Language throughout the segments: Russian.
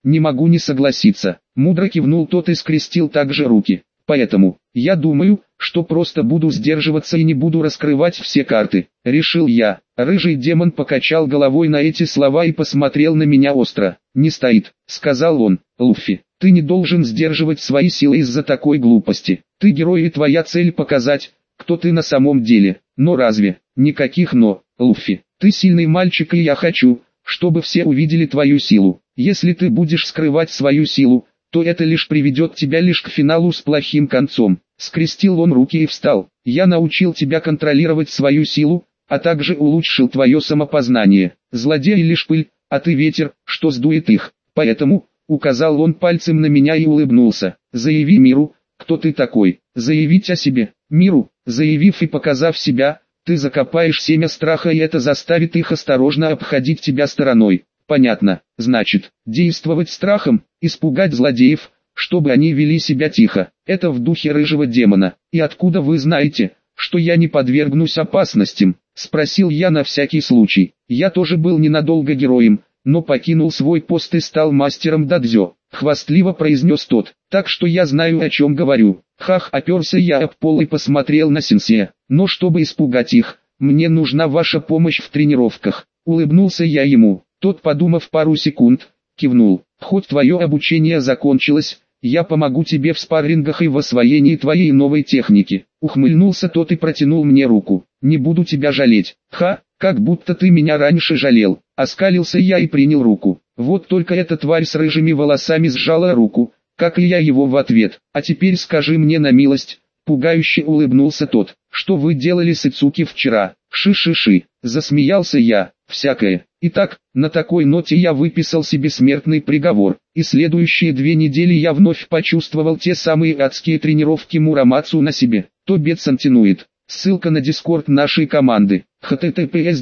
Не могу не согласиться. Мудро кивнул тот и скрестил также руки. Поэтому, я думаю, что просто буду сдерживаться и не буду раскрывать все карты, решил я. Рыжий демон покачал головой на эти слова и посмотрел на меня остро. Не стоит, сказал он. Луффи, ты не должен сдерживать свои силы из-за такой глупости. Ты герой и твоя цель показать, кто ты на самом деле. Но разве? Никаких но, Луффи. Ты сильный мальчик и я хочу, чтобы все увидели твою силу. Если ты будешь скрывать свою силу, то это лишь приведет тебя лишь к финалу с плохим концом. Скрестил он руки и встал. Я научил тебя контролировать свою силу, а также улучшил твое самопознание. Злодеи лишь пыль, а ты ветер, что сдует их. Поэтому, указал он пальцем на меня и улыбнулся. Заяви миру, кто ты такой. Заявить о себе, миру, заявив и показав себя, ты закопаешь семя страха и это заставит их осторожно обходить тебя стороной. Понятно, значит, действовать страхом, испугать злодеев, чтобы они вели себя тихо. Это в духе рыжего демона. И откуда вы знаете, что я не подвергнусь опасностям? Спросил я на всякий случай. Я тоже был ненадолго героем, но покинул свой пост и стал мастером дадзё. Хвастливо произнес тот. Так что я знаю, о чем говорю. Хах, оперся я об пол и посмотрел на сенсея. Но чтобы испугать их, мне нужна ваша помощь в тренировках. Улыбнулся я ему. Тот, подумав пару секунд, кивнул. Хоть твое обучение закончилось, я помогу тебе в спаррингах и в освоении твоей новой техники. Ухмыльнулся тот и протянул мне руку. Не буду тебя жалеть. Ха, как будто ты меня раньше жалел. Оскалился я и принял руку. Вот только эта тварь с рыжими волосами сжала руку, как и я его в ответ. А теперь скажи мне на милость, пугающе улыбнулся тот. Что вы делали с Ицуки вчера? Ши-ши-ши, засмеялся я. Всякое. Итак, на такой ноте я выписал себе смертный приговор, и следующие 2 недели я вновь почувствовал те самые адские тренировки Мурамацу на себе. Тобет Сантинует. Ссылка на дискорд нашей команды. https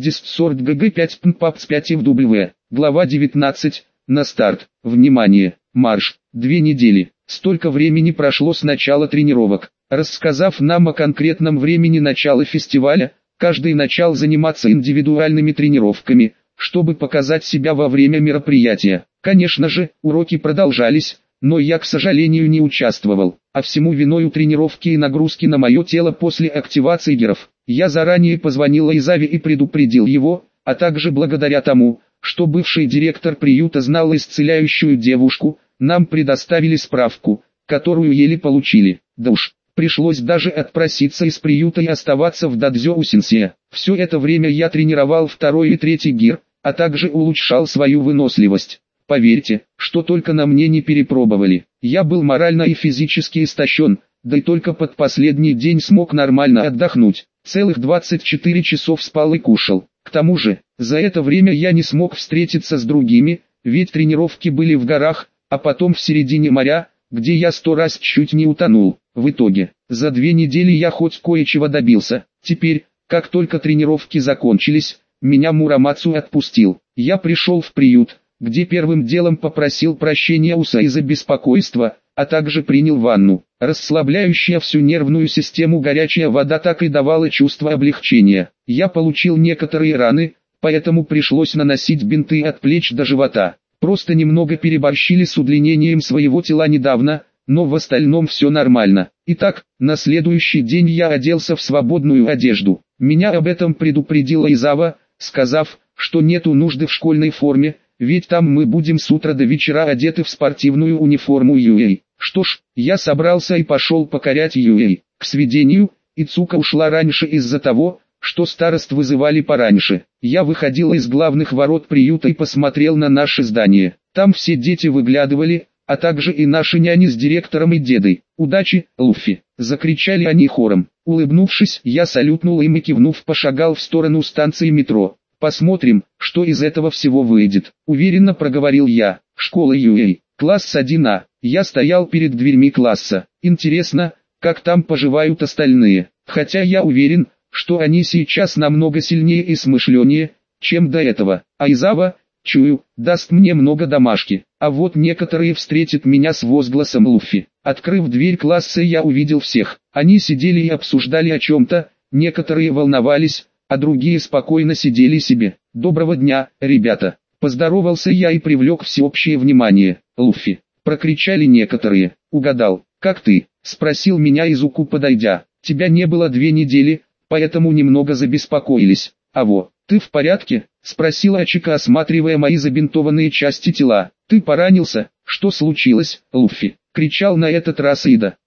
discord.gg5.paps5fw. Глава 19. На старт. Внимание. Марш. 2 недели. Столько времени прошло с начала тренировок. Рассказав нам о конкретном времени начала фестиваля, каждый начал заниматься индивидуальными тренировками, чтобы показать себя во время мероприятия. Конечно же, уроки продолжались, но я, к сожалению, не участвовал, а всему виною тренировки и нагрузки на мое тело после активации геров. Я заранее позвонил Изаве и предупредил его, а также благодаря тому, что бывший директор приюта знал исцеляющую девушку, нам предоставили справку, которую еле получили. Да уж, пришлось даже отпроситься из приюта и оставаться в дадзё у сенсея. Все это время я тренировал 2 и 3 гир, а также улучшал свою выносливость. Поверьте, что только на мне не перепробовали. Я был морально и физически истощен, да и только под последний день смог нормально отдохнуть. Целых 24 часов спал и кушал. К тому же, за это время я не смог встретиться с другими, ведь тренировки были в горах, а потом в середине моря, где я 100 раз чуть не утонул. В итоге, за 2 недели я хоть кое-чего добился. Теперь, как только тренировки закончились, меня Мурамацу отпустил. Я пришел в приют, где первым делом попросил прощения у Саи за беспокойство, а также принял ванну. Расслабляющая всю нервную систему горячая вода так и давала чувство облегчения. Я получил некоторые раны, поэтому пришлось наносить бинты от плеч до живота. Просто немного переборщили с удлинением своего тела недавно, но в остальном все нормально. Итак, на следующий день я оделся в свободную одежду. Меня об этом предупредила Изава, сказав, что нету нужды в школьной форме, ведь там мы будем с утра до вечера одеты в спортивную униформу Юэй. Что ж, я собрался и пошел покорять Юэй. К сведению, Ицука ушла раньше из-за того, что старост вызывали пораньше. Я выходил из главных ворот приюта и посмотрел на наше здание. Там все дети выглядывали, а также и наши няни с директором и дедой. «Удачи, Луффи!» — закричали они хором. Улыбнувшись, я салютнул им и кивнув пошагал в сторону станции метро. «Посмотрим, что из этого всего выйдет», — уверенно проговорил я. «Школа Юэй, класс 1А». Я стоял перед дверьми класса. Интересно, как там поживают остальные. Хотя я уверен, что они сейчас намного сильнее и смышленнее, чем до этого. А Изава, чую, даст мне много домашки. А вот некоторые встретят меня с возгласом Луффи. Открыв дверь класса, я увидел всех. Они сидели и обсуждали о чем-то, некоторые волновались, а другие спокойно сидели себе. «Доброго дня, ребята!» Поздоровался я и привлек всеобщее внимание. Луффи, прокричали некоторые. Угадал. Как ты? Спросил меня Изуку, подойдя. Тебя не было 2 недели, поэтому немного забеспокоились. Аво, ты в порядке? Спросила Ачика, осматривая мои забинтованные части тела. Ты поранился? Что случилось, Луффи? Кричал на этот раз Ида.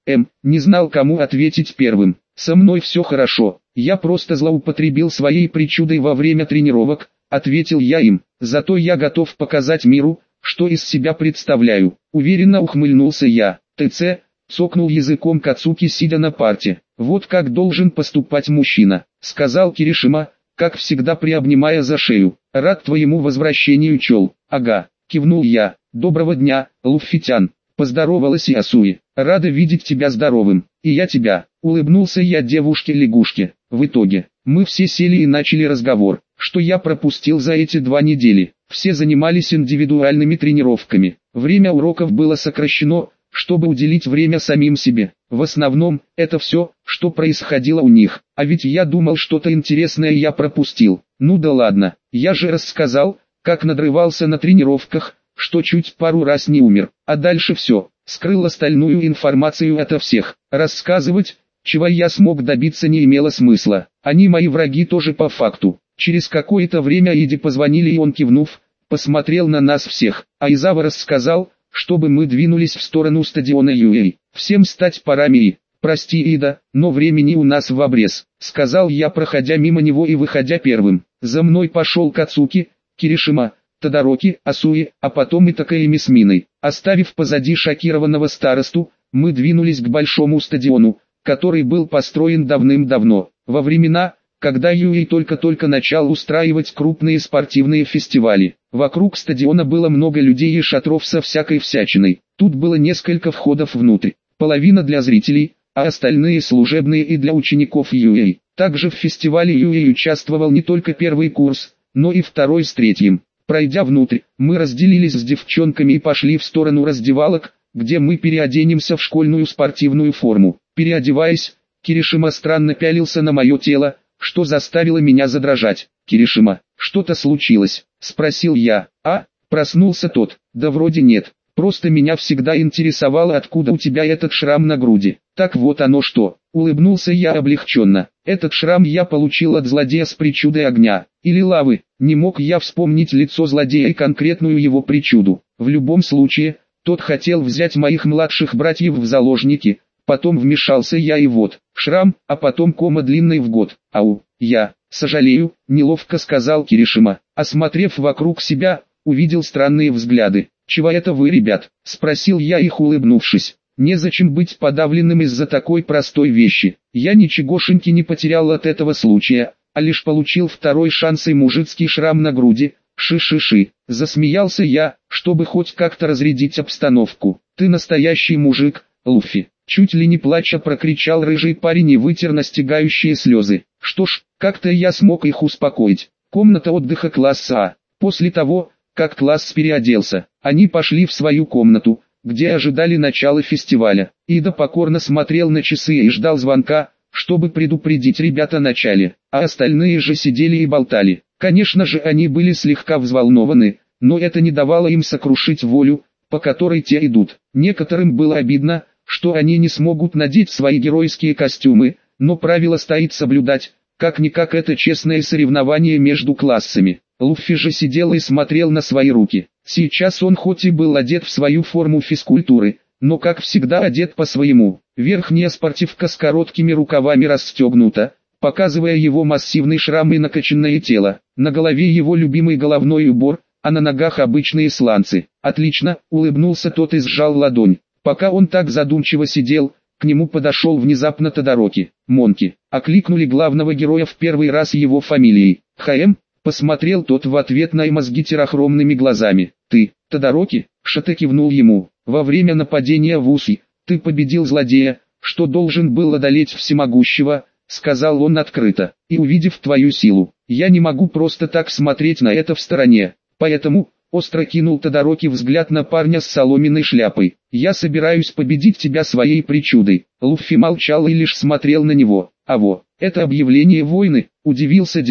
Не знал, кому ответить первым. Со мной все хорошо. Я просто злоупотребил своей причудой во время тренировок, ответил я им. Зато я готов показать миру, что из себя представляю. Уверенно ухмыльнулся я. ТЦ, цокнул языком Кацуки, сидя на парте. Вот как должен поступать мужчина, сказал Киришима, как всегда приобнимая за шею. Рад твоему возвращению, чел. Ага, кивнул я. Доброго дня, Луффитян. Поздоровалась Ясуи. Рада видеть тебя здоровым. И я тебя. Улыбнулся я девушке-лягушке. В итоге, мы все сели и начали разговор. Что я пропустил за эти 2 недели? Все занимались индивидуальными тренировками. Время уроков было сокращено, чтобы уделить время самим себе. В основном, это все, что происходило у них. А ведь я думал, что-то интересное я пропустил. Ну да ладно, я же рассказал, как надрывался на тренировках, что чуть пару раз не умер. А дальше все, скрыл остальную информацию ото всех. Рассказывать, чего я смог добиться, не имело смысла. Они мои враги тоже по факту. Через какое-то время Иде позвонили, и он, кивнув, посмотрел на нас всех. Айзава рассказал, чтобы мы двинулись в сторону стадиона Юэй. Всем стать парами и... «Прости, Ида, но времени у нас в обрез», — сказал я, проходя мимо него и выходя первым. За мной пошел Кацуки, Киришима, Тодороки, Асуи, а потом и Такаэми с Миной. Оставив позади шокированного старосту, мы двинулись к большому стадиону, который был построен давным-давно, во времена, когда Юэй только-только начал устраивать крупные спортивные фестивали. Вокруг стадиона было много людей и шатров со всякой всячиной. Тут было несколько входов внутрь, половина для зрителей, а остальные служебные и для учеников Юэй. Также в фестивале Юэй участвовал не только первый курс, но и второй с третьим. Пройдя внутрь, мы разделились с девчонками и пошли в сторону раздевалок, где мы переоденемся в школьную спортивную форму. Переодеваясь, Киришима странно пялился на мое тело, что заставило меня задрожать. «Киришима, что-то случилось?» – спросил я. Проснулся тот. «Да вроде нет. Просто меня всегда интересовало, откуда у тебя этот шрам на груди». «Так вот оно что», — улыбнулся я облегченно. «Этот шрам я получил от злодея с причудой огня, или лавы». Не мог я вспомнить лицо злодея и конкретную его причуду. В любом случае, тот хотел взять моих младших братьев в заложники. Потом вмешался я, и вот, шрам, а потом кома длинной в год. Я, сожалею, неловко сказал Киришима. Осмотрев вокруг себя, увидел странные взгляды. «Чего это вы, ребят?» – спросил я их, улыбнувшись. Незачем быть подавленным из-за такой простой вещи. Я ничегошеньки не потерял от этого случая, а лишь получил второй шанс и мужицкий шрам на груди. Ши-ши-ши. Засмеялся я, чтобы хоть как-то разрядить обстановку. «Ты настоящий мужик, Луффи!» Чуть ли не плача прокричал рыжий парень и вытер настигающие слезы. Что ж, как-то я смог их успокоить. Комната отдыха класса А. После того, как класс переоделся, они пошли в свою комнату, где ожидали начала фестиваля. Ида покорно смотрел на часы и ждал звонка, чтобы предупредить ребят о начале, а остальные же сидели и болтали. Конечно же, они были слегка взволнованы, но это не давало им сокрушить волю, по которой те идут. Некоторым было обидно, что они не смогут надеть свои геройские костюмы, но правила стоит соблюдать, как-никак это честное соревнование между классами. Луффи же сидел и смотрел на свои руки. Сейчас он хоть и был одет в свою форму физкультуры, но как всегда одет по-своему. Верхняя спортивка с короткими рукавами расстегнута, показывая его массивный шрам и накачанное тело. На голове его любимый головной убор, а на ногах обычные сланцы. «Отлично», — улыбнулся тот и сжал ладонь. Пока он так задумчиво сидел, к нему подошел внезапно Тодороки. «Монки», — окликнули главного героя в первый раз его фамилией. «ХМ», — посмотрел тот в ответ на мозги терахромными глазами. «Ты, Тодороки?» — Шата кивнул ему. «Во время нападения в Уси, ты победил злодея, что должен был одолеть всемогущего», — сказал он открыто. «И увидев твою силу, я не могу просто так смотреть на это в стороне. Поэтому...» Остро кинул Тодороки взгляд на парня с соломенной шляпой. «Я собираюсь победить тебя своей причудой». Луффи молчал и лишь смотрел на него. «Это объявление войны?» – удивился Динки.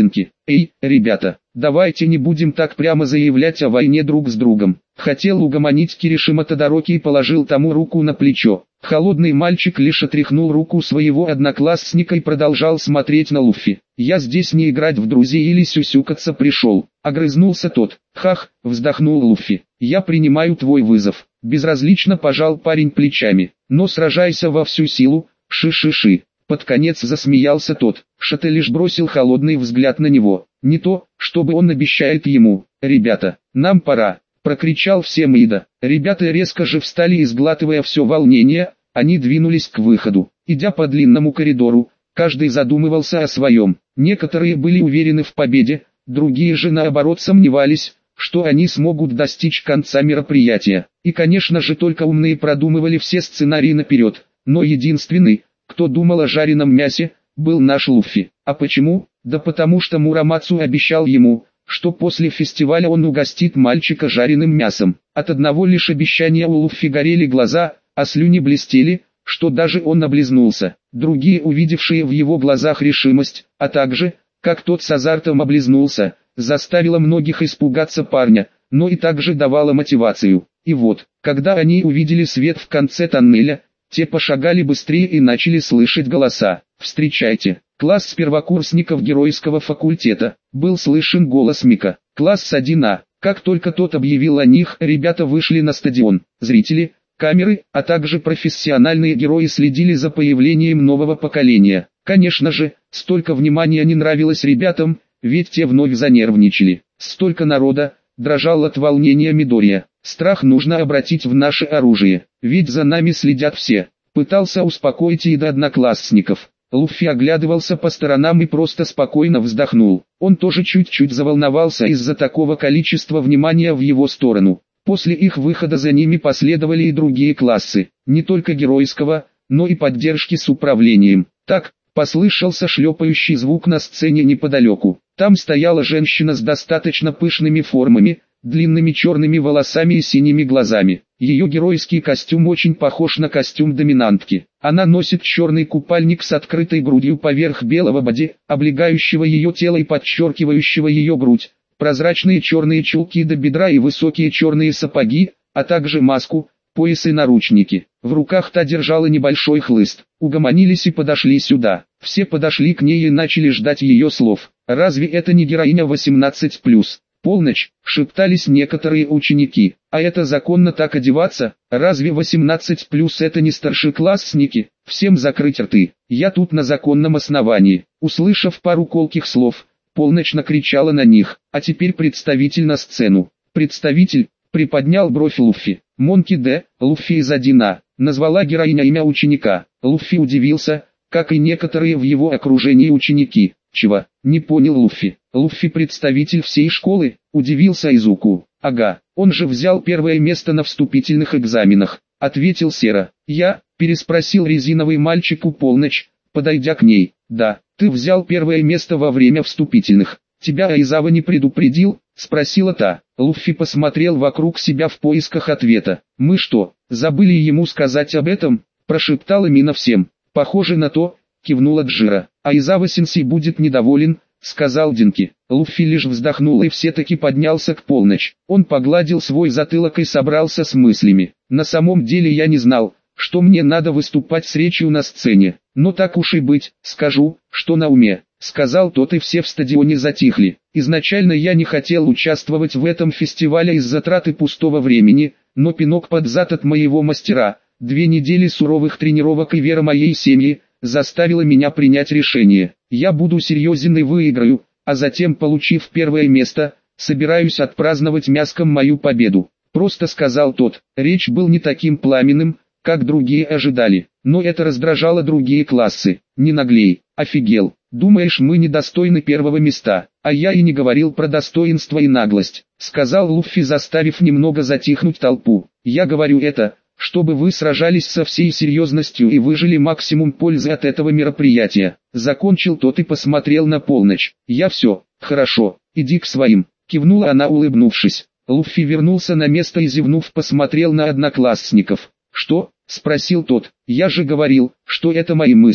Эй, ребята, давайте не будем так прямо заявлять о войне друг с другом. Хотел угомонить Киришима Тодороки и положил тому руку на плечо. Холодный мальчик лишь отряхнул руку своего одноклассника и продолжал смотреть на Луффи. «Я здесь не играть в друзей или сюсюкаться пришел», — огрызнулся тот. «Хах», — вздохнул Луффи, — «я принимаю твой вызов». Безразлично пожал парень плечами. «Но сражайся во всю силу, ши-ши-ши». Под конец засмеялся тот. Шатэ лишь бросил холодный взгляд на него. Не то, чтобы он обещает ему. «Ребята, нам пора», — прокричал всем Ида. Ребята резко же встали и, сглатывая все волнение, они двинулись к выходу. Идя по длинному коридору, каждый задумывался о своем. Некоторые были уверены в победе, другие же наоборот сомневались, что они смогут достичь конца мероприятия. И конечно же только умные продумывали все сценарии наперед. Но единственный, кто думал о жареном мясе, был наш Луффи. А почему? Да потому что Мурамацу обещал ему, что после фестиваля он угостит мальчика жареным мясом. От одного лишь обещания у Луффи горели глаза, а слюни блестели, что даже он облизнулся. Другие, увидевшие в его глазах решимость, а также, как тот с азартом облизнулся, заставило многих испугаться парня, но и также давало мотивацию. И вот, когда они увидели свет в конце тоннеля, те пошагали быстрее и начали слышать голоса. «Встречайте, класс первокурсников геройского факультета», был слышен голос Мика. «Класс 1А». Как только тот объявил о них, ребята вышли на стадион. Зрители, камеры, а также профессиональные герои следили за появлением нового поколения. Конечно же, столько внимания не нравилось ребятам, ведь те вновь занервничали. Столько народа, дрожал от волнения Мидория. «Страх нужно обратить в наше оружие, ведь за нами следят все», пытался успокоить и до одноклассников. Луффи оглядывался по сторонам и просто спокойно вздохнул. Он тоже чуть-чуть заволновался из-за такого количества внимания в его сторону. После их выхода за ними последовали и другие классы, не только геройского, но и поддержки с управлением. Так, послышался шлепающий звук на сцене неподалеку. Там стояла женщина с достаточно пышными формами, длинными черными волосами и синими глазами. Ее геройский костюм очень похож на костюм доминантки. Она носит черный купальник с открытой грудью поверх белого боди, облегающего ее тело и подчеркивающего ее грудь, прозрачные черные чулки до бедра и высокие черные сапоги, а также маску, пояс и наручники. В руках та держала небольшой хлыст. Угомонились и подошли сюда. Все подошли к ней и начали ждать ее слов. «Разве это не героиня 18+? Полночь», шептались некоторые ученики. «А это законно так одеваться? Разве 18+ это не старшеклассники? Всем закрыть рты. Я тут на законном основании». Услышав пару колких слов, Полночь накричала на них. «А теперь представитель на сцену». «Представитель?» Приподнял бровь Луффи. «Монки Д. Луффи из 1А», назвала героиня имя ученика. Луффи удивился, как и некоторые в его окружении ученики. «Чего?» Не понял Луффи. «Луффи представитель всей школы?» Удивился Изуку. «Ага, он же взял первое место на вступительных экзаменах», ответил Сера. «Я?» Переспросил резиновый мальчик у Полночь, подойдя к ней. «Да, ты взял первое место во время вступительных. Тебя Айзава не предупредил?» Спросила та. Луффи посмотрел вокруг себя в поисках ответа. «Мы что, забыли ему сказать об этом?» Прошептала Мина всем. «Похоже на то», кивнула Джира. «Айзава-сенсей будет недоволен», сказал Динки. Луффи лишь вздохнул и все-таки поднялся к Полночь. Он погладил свой затылок и собрался с мыслями. «На самом деле я не знал, что мне надо выступать с речью на сцене. Но так уж и быть, скажу, что на уме», сказал тот, и все в стадионе затихли. «Изначально я не хотел участвовать в этом фестивале из-за траты пустого времени, но пинок под зад от моего мастера, 2 недели суровых тренировок и вера моей семьи, заставила меня принять решение. Я буду серьезен и выиграю, а затем, получив первое место, собираюсь отпраздновать мяском мою победу», просто сказал тот. Речь был не таким пламенным, как другие ожидали, но это раздражало другие классы. «Не наглей, офигел. Думаешь, мы недостойны первого места?» «А я и не говорил про достоинство и наглость», сказал Луффи, заставив немного затихнуть толпу. «Я говорю это, чтобы вы сражались со всей серьезностью и выжили максимум пользы от этого мероприятия». Закончил тот и посмотрел на Полночь. «Я все, хорошо, иди к своим», кивнула она, улыбнувшись. Луффи вернулся на место и, зевнув, посмотрел на одноклассников. «Что?» — спросил тот. «Я же говорил, что это мои мысли»,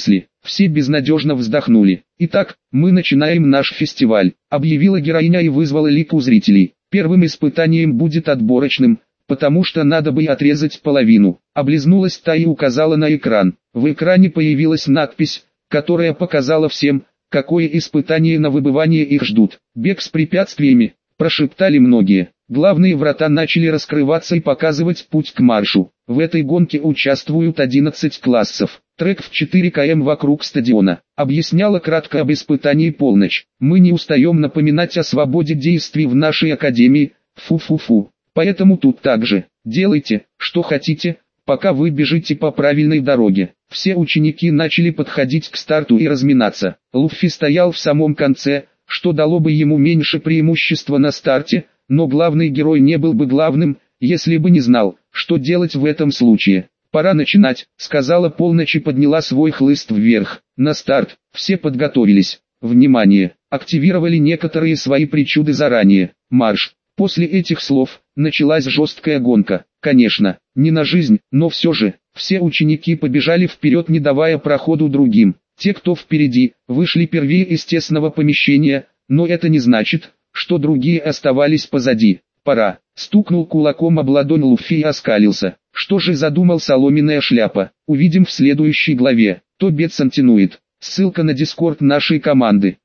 Все безнадежно вздохнули. «Итак, мы начинаем наш фестиваль», — объявила героиня и вызвала лик у зрителей. «Первым испытанием будет отборочным, потому что надо бы и отрезать половину». Облизнулась та и указала на экран. В экране появилась надпись, которая показала всем, какое испытание на выбывание их ждут. «Бег с препятствиями», — прошептали многие. Главные врата начали раскрываться и показывать путь к маршу. В этой гонке участвуют 11 классов. Трек в 4 км вокруг стадиона. Объясняла кратко об испытании полночь. Мы не устаем напоминать о свободе действий в нашей академии. Фу-фу-фу. Поэтому тут также. Делайте, что хотите, пока вы бежите по правильной дороге. Все ученики начали подходить к старту и разминаться. Луффи стоял в самом конце, что дало бы ему меньше преимущества на старте, но главный герой не был бы главным, если бы не знал, что делать в этом случае. «Пора начинать», — сказала полночь и подняла свой хлыст вверх. На старт, все подготовились. Внимание, активировали некоторые свои причуды заранее. Марш. После этих слов, началась жесткая гонка. Конечно, не на жизнь, но все же, все ученики побежали вперед, не давая проходу другим. Те, кто впереди, вышли первее из тесного помещения, но это не значит, что другие оставались позади. «Пора», — стукнул кулаком об ладонь Луффи и оскалился. «Что же задумал соломенная шляпа? Увидим в следующей главе». Тобет сантинует. Ссылка на дискорд нашей команды.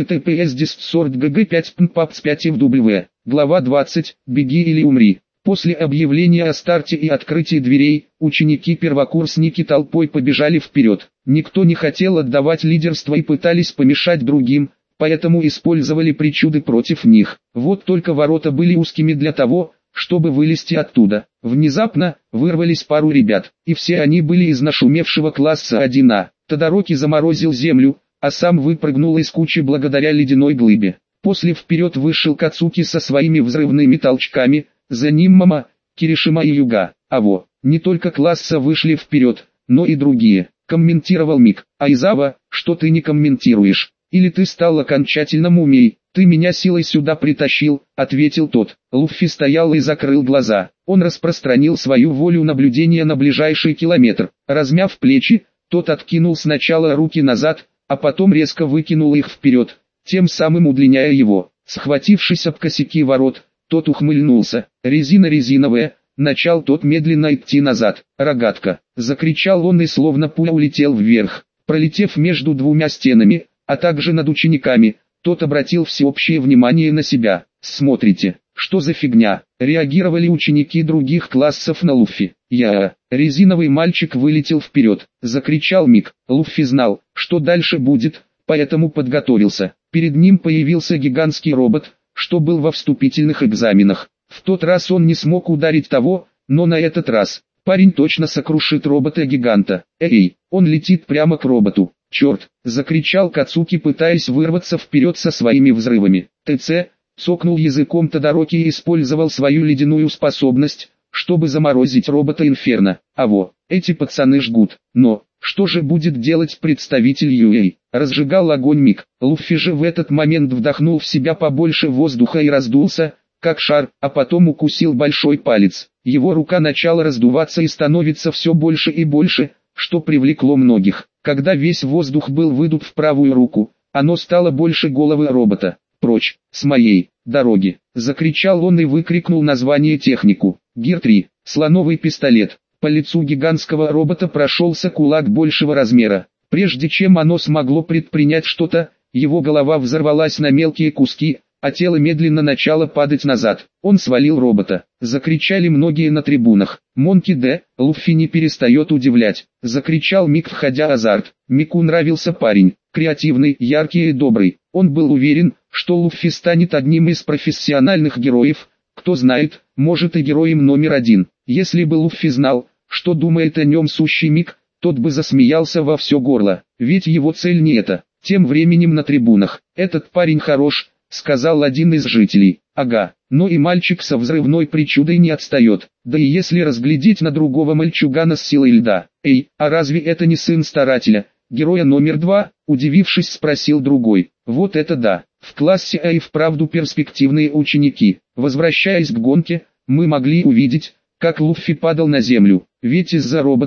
https://discord.gg5.pmpaps5fw. Глава 20. Беги или умри. После объявления о старте и открытии дверей, ученики-первокурсники толпой побежали вперед. Никто не хотел отдавать лидерство и пытались помешать другим, поэтому использовали причуды против них. Вот только ворота были узкими для того, чтобы вылезти оттуда. Внезапно, вырвались пару ребят, и все они были из нашумевшего класса 1А. Тодороки заморозил землю, а сам выпрыгнул из кучи благодаря ледяной глыбе. После вперед вышел Кацуки со своими взрывными толчками, за ним Мама, Киришима и Юга. Аво, не только класса вышли вперед, но и другие, комментировал Мик. Айзава, что ты не комментируешь? Или ты стал окончательно мумией? Ты меня силой сюда притащил, ответил тот. Луффи стоял и закрыл глаза. Он распространил свою волю наблюдения на ближайший километр. Размяв плечи, тот откинул сначала руки назад, а потом резко выкинул их вперед, тем самым удлиняя его. Схватившись об косяки ворот, тот ухмыльнулся. «Резина резиновая», начал тот медленно идти назад. «Рогатка», закричал он и словно пуля улетел вверх. Пролетев между двумя стенами, а также над учениками, тот обратил всеобщее внимание на себя. «Смотрите, что за фигня?» Реагировали ученики других классов на Луффи. Резиновый мальчик вылетел вперед, закричал Мик. Луффи знал, что дальше будет, поэтому подготовился. Перед ним появился гигантский робот, что был во вступительных экзаменах. В тот раз он не смог ударить того, но на этот раз парень точно сокрушит робота-гиганта. «Эй, он летит прямо к роботу!» «Черт!» — закричал Кацуки, пытаясь вырваться вперед со своими взрывами. ТЦ цокнул языком Тодороки и использовал свою ледяную способность, чтобы заморозить робота Инферно. «Аво, эти пацаны жгут, но, что же будет делать представитель UA?» Разжигал огонь Мик. Луффи же в этот момент вдохнул в себя побольше воздуха и раздулся, как шар, а потом укусил большой палец. Его рука начала раздуваться и становиться все больше и больше, что привлекло многих. Когда весь воздух был выдут в правую руку, оно стало больше головы робота. «Прочь, с моей дороги!» — закричал он и выкрикнул название технику. Гир-3, слоновый пистолет. По лицу гигантского робота прошелся кулак большего размера. Прежде чем оно смогло предпринять что-то, его голова взорвалась на мелкие куски, а тело медленно начало падать назад. Он свалил робота. Закричали многие на трибунах. «Монки Д, Луффи не перестает удивлять!» — закричал Мик, входя в азарт. Мику нравился парень, креативный, яркий и добрый. Он был уверен, что Луффи станет одним из профессиональных героев, кто знает, может и героем номер один. Если бы Луффи знал, что думает о нем сущий Мик, тот бы засмеялся во все горло, ведь его цель не это. Тем временем на трибунах: «Этот парень хорош», — сказал один из жителей. «Ага, но и мальчик со взрывной причудой не отстает, да и если разглядеть на другого мальчугана с силой льда». «Эй, а разве это не сын старателя, героя номер 2?» — удивившись, спросил другой. «Вот это да, в классе А и вправду перспективные ученики». Возвращаясь к гонке, мы могли увидеть, как Луффи падал на землю, ведь из-за робота,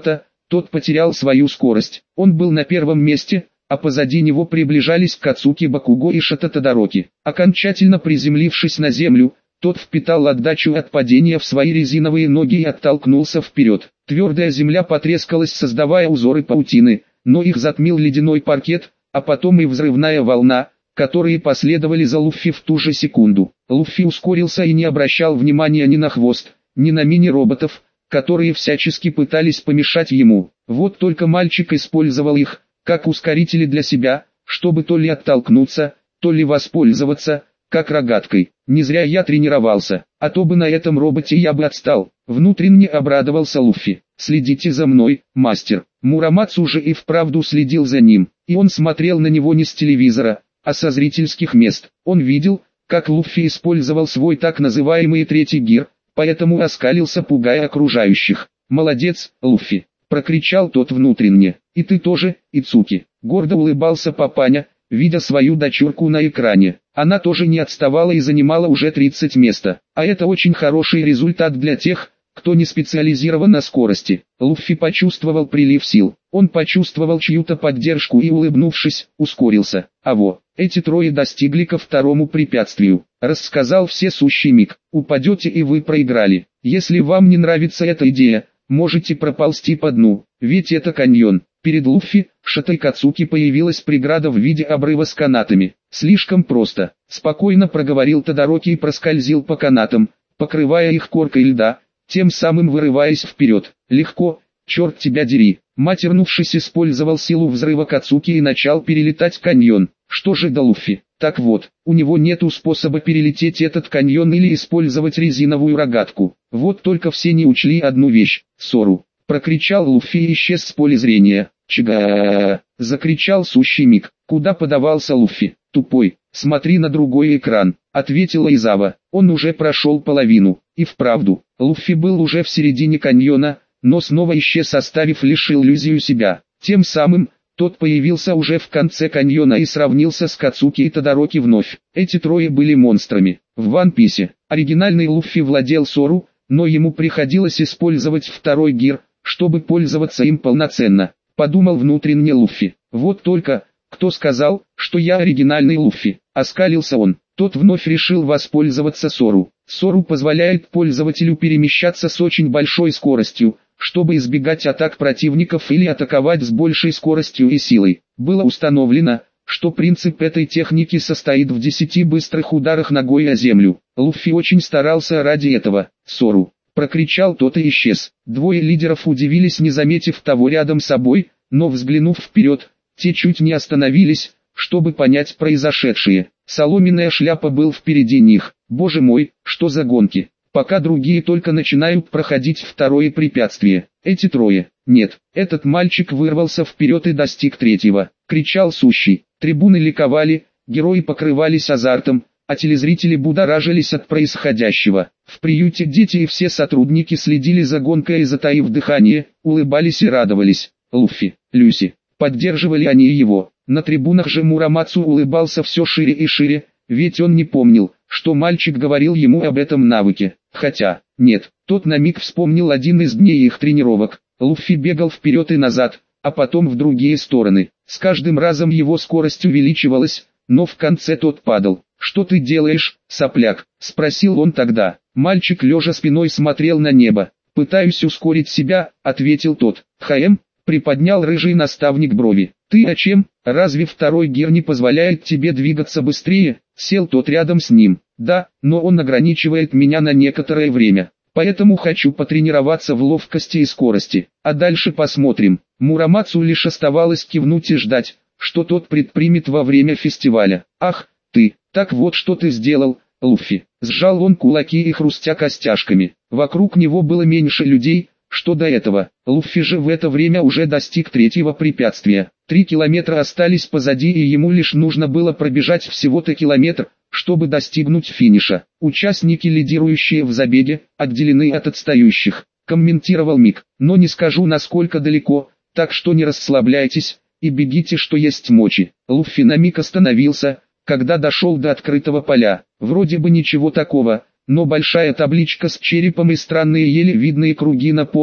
тот потерял свою скорость. Он был на первом месте, а позади него приближались Кацуки Бакуго и Шата Тодороки. Окончательно приземлившись на землю, тот впитал отдачу от падения в свои резиновые ноги и оттолкнулся вперед. Твердая земля потрескалась, создавая узоры паутины, но их затмил ледяной паркет, а потом и взрывная волна, которые последовали за Луффи в ту же секунду. Луффи ускорился и не обращал внимания ни на хвост, ни на мини-роботов, которые всячески пытались помешать ему. Вот только мальчик использовал их, как ускорители для себя, чтобы то ли оттолкнуться, то ли воспользоваться, как рогаткой. Не зря я тренировался, а то бы на этом роботе я бы отстал. Внутренне обрадовался Луффи. Следите за мной, мастер. Мурамацу же и вправду следил за ним, и он смотрел на него не с телевизора, а со зрительских мест. Он видел, как Луффи использовал свой так называемый третий гир, поэтому оскалился, пугая окружающих. «Молодец, Луффи!» — прокричал тот внутренне. «И ты тоже, Ицуки!» — гордо улыбался папаня, видя свою дочурку на экране. Она тоже не отставала и занимала уже 30 места. А это очень хороший результат для тех, кто не специализирован на скорости. Луффи почувствовал прилив сил. Он почувствовал чью-то поддержку и, улыбнувшись, ускорился. Эти трое достигли ко второму препятствию. Рассказал всесущий Мик. Упадете и вы проиграли. Если вам не нравится эта идея, можете проползти по дну, ведь это каньон. Перед Луффи, Шатой Кацуки появилась преграда в виде обрыва с канатами. Слишком просто. Спокойно проговорил Тодороки и проскользил по канатам, покрывая их коркой льда, тем самым вырываясь вперед. Легко, черт тебя дери. Матернувшись, использовал силу взрыва Кацуки и начал перелетать каньон. Что же до Луффи? Так вот, у него нету способа перелететь этот каньон или использовать резиновую рогатку. Вот только все не учли одну вещь. Сору. Прокричал Луффи и исчез с поля зрения. «Чга!» — закричал сущий Мик. «Куда подавался Луффи? Тупой, смотри на другой экран», — ответила Изава. Он уже прошел половину. И вправду, Луффи был уже в середине каньона, но снова исчез, оставив лишь иллюзию себя. Тем самым, тот появился уже в конце каньона и сравнился с Кацуки и Тодороки вновь. Эти трое были монстрами. В One Piece оригинальный Луффи владел Сору, но ему приходилось использовать второй гир, чтобы пользоваться им полноценно. Подумал внутренне Луффи. Вот только, кто сказал, что я оригинальный Луффи? Оскалился он. Тот вновь решил воспользоваться Сору. Сору позволяет пользователю перемещаться с очень большой скоростью, чтобы избегать атак противников или атаковать с большей скоростью и силой. Было установлено, что принцип этой техники состоит в 10 быстрых ударах ногой о землю. Луффи очень старался ради этого. Сору! Прокричал тот и исчез. Двое лидеров удивились, не заметив того рядом с собой, но взглянув вперед, те чуть не остановились, чтобы понять произошедшее. Соломенная шляпа был впереди них. Боже мой, что за гонки! Пока другие только начинают проходить второе препятствие. Эти трое. Нет, этот мальчик вырвался вперед и достиг третьего. Кричал сущий. Трибуны ликовали, герои покрывались азартом, а телезрители будоражились от происходящего. В приюте дети и все сотрудники следили за гонкой и, затаив дыхание, улыбались и радовались. Луффи, Люси. Поддерживали они его. На трибунах же Мурамацу улыбался все шире и шире, ведь он не помнил, что мальчик говорил ему об этом навыке. Хотя, нет, тот на миг вспомнил один из дней их тренировок. Луффи бегал вперед и назад, а потом в другие стороны. С каждым разом его скорость увеличивалась, но в конце тот падал. «Что ты делаешь, сопляк?» — спросил он тогда. Мальчик лежа спиной смотрел на небо. «Пытаюсь ускорить себя», — ответил тот. «ХМ?» — приподнял рыжий наставник брови. «Ты о чем? Разве второй гир не позволяет тебе двигаться быстрее?» Сел тот рядом с ним. «Да, но он ограничивает меня на некоторое время. Поэтому хочу потренироваться в ловкости и скорости. А дальше посмотрим». Мурамацу лишь оставалось кивнуть и ждать, что тот предпримет во время фестиваля. «Ах, ты, так вот что ты сделал, Луффи». Сжал он кулаки и хрустя костяшками. Вокруг него было меньше людей, что до этого. Луффи же в это время уже достиг третьего препятствия. 3 километра остались позади, и ему лишь нужно было пробежать всего-то километр, чтобы достигнуть финиша. Участники, лидирующие в забеге, отделены от отстающих, комментировал Мик. Но не скажу, насколько далеко, так что не расслабляйтесь и бегите, что есть мочи. Луффи на миг остановился, когда дошел до открытого поля. Вроде бы ничего такого, но большая табличка с черепом и странные еле видные круги на полу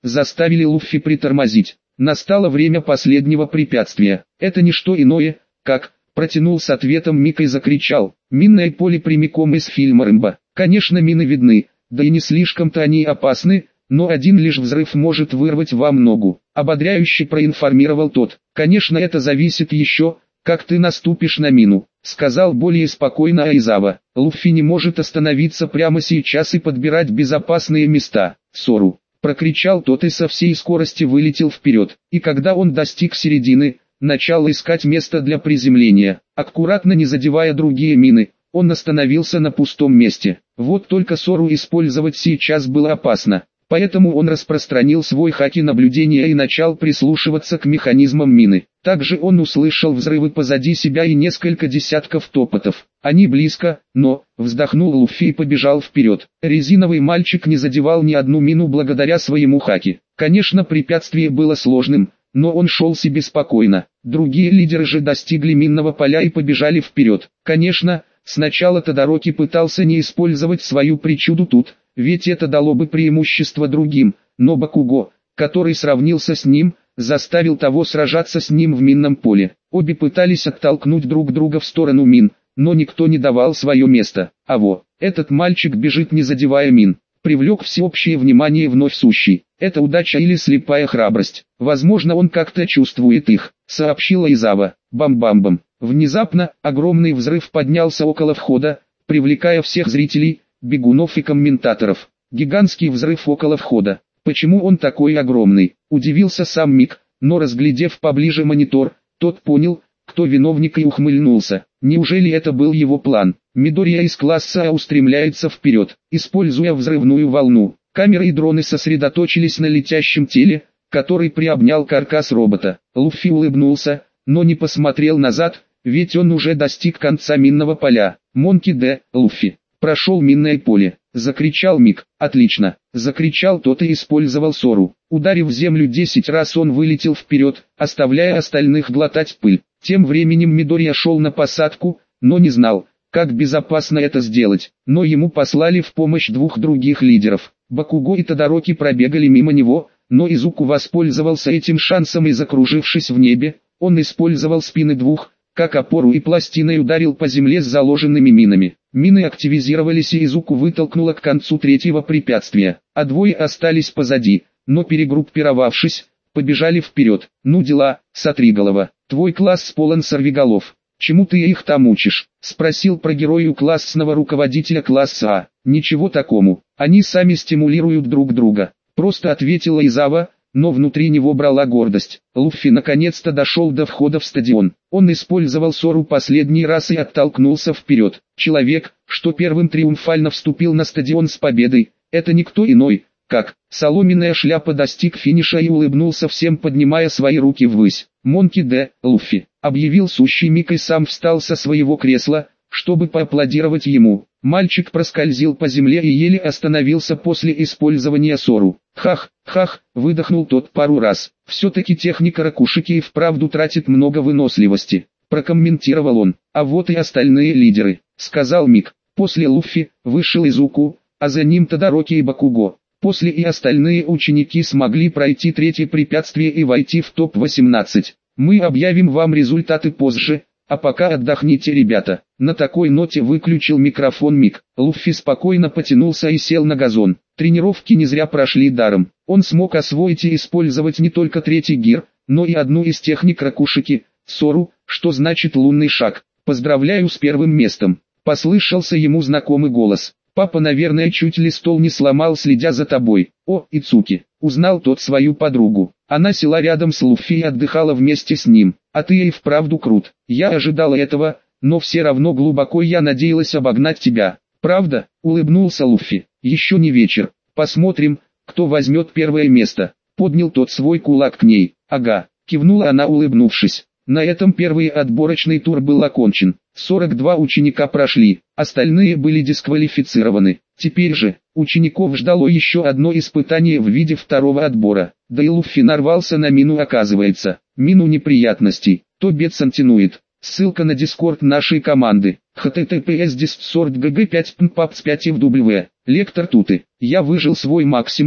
заставили Луффи притормозить. Настало время последнего препятствия. Это не что иное, как... Протянул с ответом Мик и закричал. Минное поле прямиком из фильма «Рэмбо». Конечно, мины видны, да и не слишком-то они опасны, но один лишь взрыв может вырвать вам ногу. Ободряюще проинформировал тот. Конечно, это зависит еще, как ты наступишь на мину, сказал более спокойно Айзава. Луффи не может остановиться прямо сейчас и подбирать безопасные места. Сору, прокричал тот и со всей скорости вылетел вперед. И когда он достиг середины, начал искать место для приземления. Аккуратно не задевая другие мины, он остановился на пустом месте. Вот только Сору использовать сейчас было опасно. Поэтому он распространил свой хаки наблюдения и начал прислушиваться к механизмам мины. Также он услышал взрывы позади себя и несколько десятков топотов. Они близко, но, вздохнул Луффи и побежал вперед. Резиновый мальчик не задевал ни одну мину благодаря своему хаки. Конечно, препятствие было сложным, но он шел себе спокойно. Другие лидеры же достигли минного поля и побежали вперед. Конечно, сначала Тодороки пытался не использовать свою причуду тут, ведь это дало бы преимущество другим, но Бакуго, который сравнился с ним, заставил того сражаться с ним в минном поле. Обе пытались оттолкнуть друг друга в сторону мин, но никто не давал свое место. А во, этот мальчик бежит не задевая мин. Привлек всеобщее внимание вновь сущий. Это удача или слепая храбрость. Возможно, он как-то чувствует их, сообщила Изава. Бам-бам-бам. Внезапно, огромный взрыв поднялся около входа, привлекая всех зрителей, бегунов и комментаторов. Гигантский взрыв около входа. Почему он такой огромный? Удивился сам Мик, но разглядев поближе монитор, тот понял, кто виновник и ухмыльнулся. Неужели это был его план? Мидория из класса А устремляется вперед, используя взрывную волну. Камеры и дроны сосредоточились на летящем теле, который приобнял каркас робота. Луффи улыбнулся, но не посмотрел назад, ведь он уже достиг конца минного поля. Монки Д. Луффи. Прошел минное поле. Закричал Мик. Отлично. Закричал тот и использовал Сору. Ударив землю 10 раз, он вылетел вперед, оставляя остальных глотать пыль. Тем временем Мидория шел на посадку, но не знал, как безопасно это сделать. Но ему послали в помощь двух других лидеров. Бакуго и Тодороки пробегали мимо него, но Изуку воспользовался этим шансом и, закружившись в небе, он использовал спины двух, как опору и пластиной ударил по земле с заложенными минами. Мины активизировались и Изуку вытолкнуло к концу третьего препятствия, а двое остались позади, но перегруппировавшись, побежали вперед. Ну дела, Сотриголова, твой класс полон сорвиголов. Чему ты их там учишь? Спросил про герою классного руководителя класса А. Ничего такому, они сами стимулируют друг друга. Просто ответила Изава, но внутри него брала гордость. Луффи наконец-то дошел до входа в стадион. Он использовал Сору последний раз и оттолкнулся вперед. Человек, что первым триумфально вступил на стадион с победой, это никто иной, как соломенная шляпа, достиг финиша и улыбнулся всем, поднимая свои руки ввысь. Монки Д. Луффи, объявил сущий Мик и сам встал со своего кресла, чтобы поаплодировать ему. Мальчик проскользил по земле и еле остановился после использования Сору. Хах, хах, выдохнул тот пару раз. Все-таки техника Ракушики и вправду тратит много выносливости, прокомментировал он. А вот и остальные лидеры, сказал Мик. После Луффи вышел Изуку, а за ним Тодороки и Бакуго. После и остальные ученики смогли пройти третье препятствие и войти в топ-18. Мы объявим вам результаты позже, а пока отдохните, ребята. На такой ноте выключил микрофон Мик. Луффи спокойно потянулся и сел на газон. Тренировки не зря прошли даром. Он смог освоить и использовать не только третий гир, но и одну из техник Ракушики, Сору, что значит лунный шаг. Поздравляю с первым местом. Послышался ему знакомый голос. Папа, наверное, чуть ли стол не сломал, следя за тобой. О, Ицуки, узнал тот свою подругу. Она села рядом с Луффи и отдыхала вместе с ним. А ты и вправду крут. Я ожидала этого, но все равно глубоко я надеялась обогнать тебя. Правда? Улыбнулся Луффи. Еще не вечер. Посмотрим, кто возьмет первое место. Поднял тот свой кулак к ней. Ага, кивнула она, улыбнувшись. На этом первый отборочный тур был окончен. 42 ученика прошли, остальные были дисквалифицированы. Теперь же, учеников ждало еще одно испытание в виде второго отбора. Да и Луффи нарвался на мину, оказывается. Мину неприятностей. То бедсантинует. Ссылка на дискорд нашей команды. https discord gg 5 pmpaps 5 fw. Лектор Туты. Я выжил свой максимум,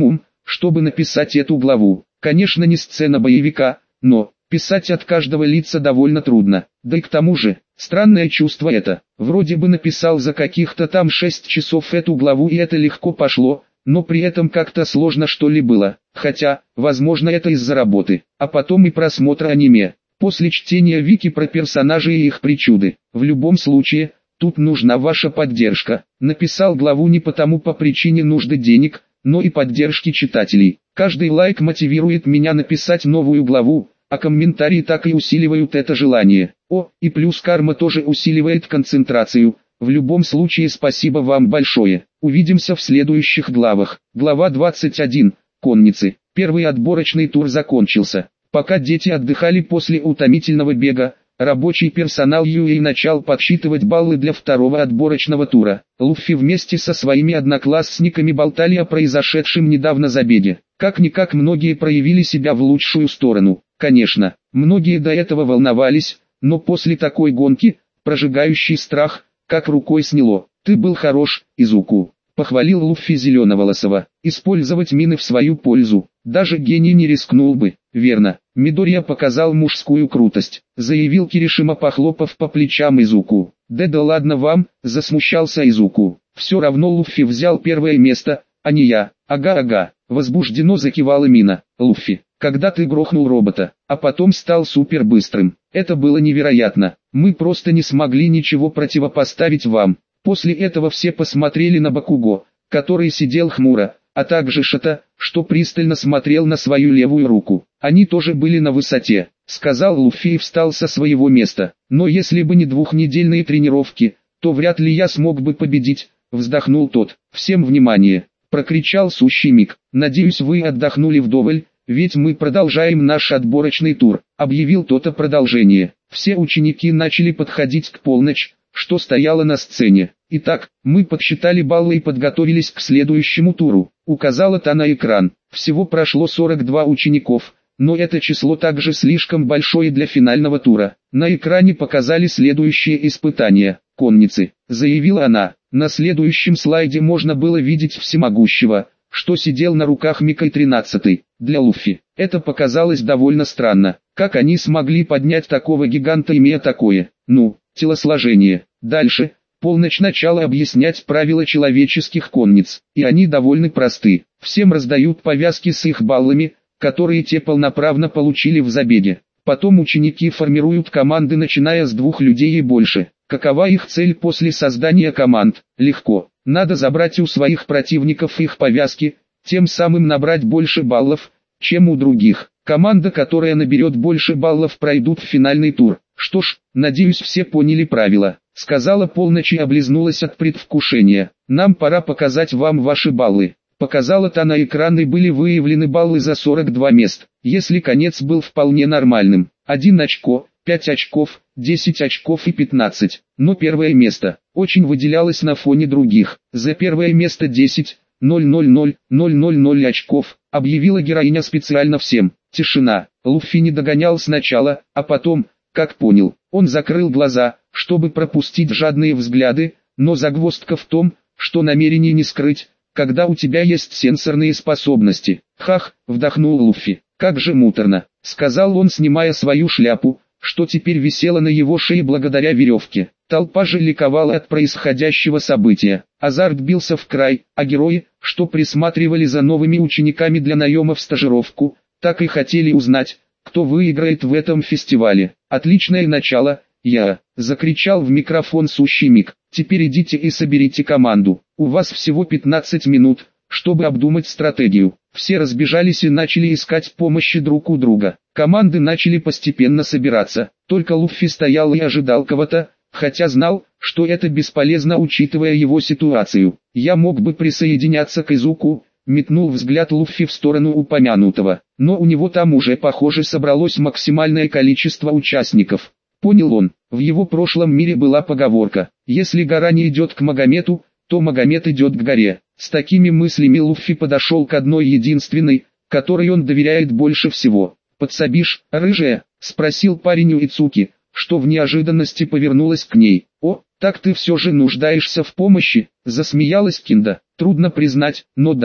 чтобы написать эту главу. Конечно, не сцена боевика, но писать от каждого лица довольно трудно. Да и к тому же, странное чувство это. Вроде бы написал за каких-то там 6 часов эту главу и это легко пошло, но при этом как-то сложно что ли было. Хотя, возможно, это из-за работы, а потом и просмотра аниме. После чтения вики про персонажей и их причуды. В любом случае, тут нужна ваша поддержка. Написал главу не потому по причине нужды денег, но и поддержки читателей. Каждый лайк мотивирует меня написать новую главу, а комментарии так и усиливают это желание. О, и плюс карма тоже усиливает концентрацию. В любом случае спасибо вам большое. Увидимся в следующих главах. Глава 21. Конницы. Первый отборочный тур закончился. Пока дети отдыхали после утомительного бега, рабочий персонал UA начал подсчитывать баллы для второго отборочного тура. Луффи вместе со своими одноклассниками болтали о произошедшем недавно забеге. Как-никак многие проявили себя в лучшую сторону. Конечно, многие до этого волновались, но после такой гонки, прожигающий страх, как рукой сняло. «Ты был хорош, Изуку», — похвалил Луффи Зеленоволосого. «Использовать мины в свою пользу. Даже гений не рискнул бы». «Верно, Мидория показал мужскую крутость», — заявил Киришима, похлопав по плечам Изуку. «Да ладно вам», — засмущался Изуку. «Все равно Луффи взял первое место, а не я». «Ага», — возбужденно закивала Мина. «Луффи, когда ты грохнул робота, а потом стал супер быстрым, это было невероятно. Мы просто не смогли ничего противопоставить вам». После этого все посмотрели на Бакуго, который сидел хмуро, а также Шата, что пристально смотрел на свою левую руку. «Они тоже были на высоте», — сказал Луффи и встал со своего места. «Но если бы не двухнедельные тренировки, то вряд ли я смог бы победить», — вздохнул тот. «Всем внимание!» — прокричал Сущий Мик. «Надеюсь, вы отдохнули вдоволь, ведь мы продолжаем наш отборочный тур», — объявил тот о продолжении. Все ученики начали подходить к полночь, что стояло на сцене. «Итак, мы подсчитали баллы и подготовились к следующему туру», — указала та на экран. Всего прошло 42 учеников, но это число также слишком большое для финального тура. На экране показали следующие испытания. «Конницы», — заявила она. На следующем слайде можно было видеть всемогущего, что сидел на руках Микой 13. Для Луффи это показалось довольно странно. Как они смогли поднять такого гиганта, имея такое, телосложение? Дальше, полночь начала объяснять правила человеческих конниц, и они довольно просты. Всем раздают повязки с их баллами, которые те полноправно получили в забеге. Потом ученики формируют команды, начиная с 2 людей и больше. Какова их цель после создания команд? Легко. Надо забрать у своих противников их повязки, тем самым набрать больше баллов, чем у других. Команда, которая наберет больше баллов, пройдут в финальный тур. «Что ж, надеюсь, все поняли правила», — сказала полночь и облизнулась от предвкушения. «Нам пора показать вам ваши баллы». Показала та на экран, и были выявлены баллы за 42 мест. Если конец был вполне нормальным, 1 очко, 5 очков, 10 очков и 15. Но первое место очень выделялось на фоне других. За первое место 10, 000 очков, объявила героиня специально всем. Тишина. Луффи не догонял сначала, а потом, как понял, он закрыл глаза, чтобы пропустить жадные взгляды, но загвоздка в том, что намерение не скрыть, когда у тебя есть сенсорные способности. «Хах», — вдохнул Луффи. «Как же муторно», — сказал он, снимая свою шляпу, что теперь висела на его шее благодаря веревке. Толпа же ликовала от происходящего события. Азарт бился в край, а герои, что присматривали за новыми учениками для наема в стажировку, так и хотели узнать, кто выиграет в этом фестивале. «Отличное начало, я!» — закричал в микрофон Сущий Мик. «Теперь идите и соберите команду. У вас всего 15 минут, чтобы обдумать стратегию». Все разбежались и начали искать помощи друг у друга. Команды начали постепенно собираться. Только Луффи стоял и ожидал кого-то, хотя знал, что это бесполезно, учитывая его ситуацию. «Я мог бы присоединяться к Изуку», — метнул взгляд Луффи в сторону упомянутого. «Но у него там уже, похоже, собралось максимальное количество участников». Понял он, в его прошлом мире была поговорка: «Если гора не идет к Магомету, то Магомет идет к горе». С такими мыслями Луффи подошел к одной единственной, которой он доверяет больше всего. «Подсобишь, рыжая?» — спросил парень у Ицуки, что в неожиданности повернулась к ней. «О, так ты все же нуждаешься в помощи?» — засмеялась Кинда. «Трудно признать, но да».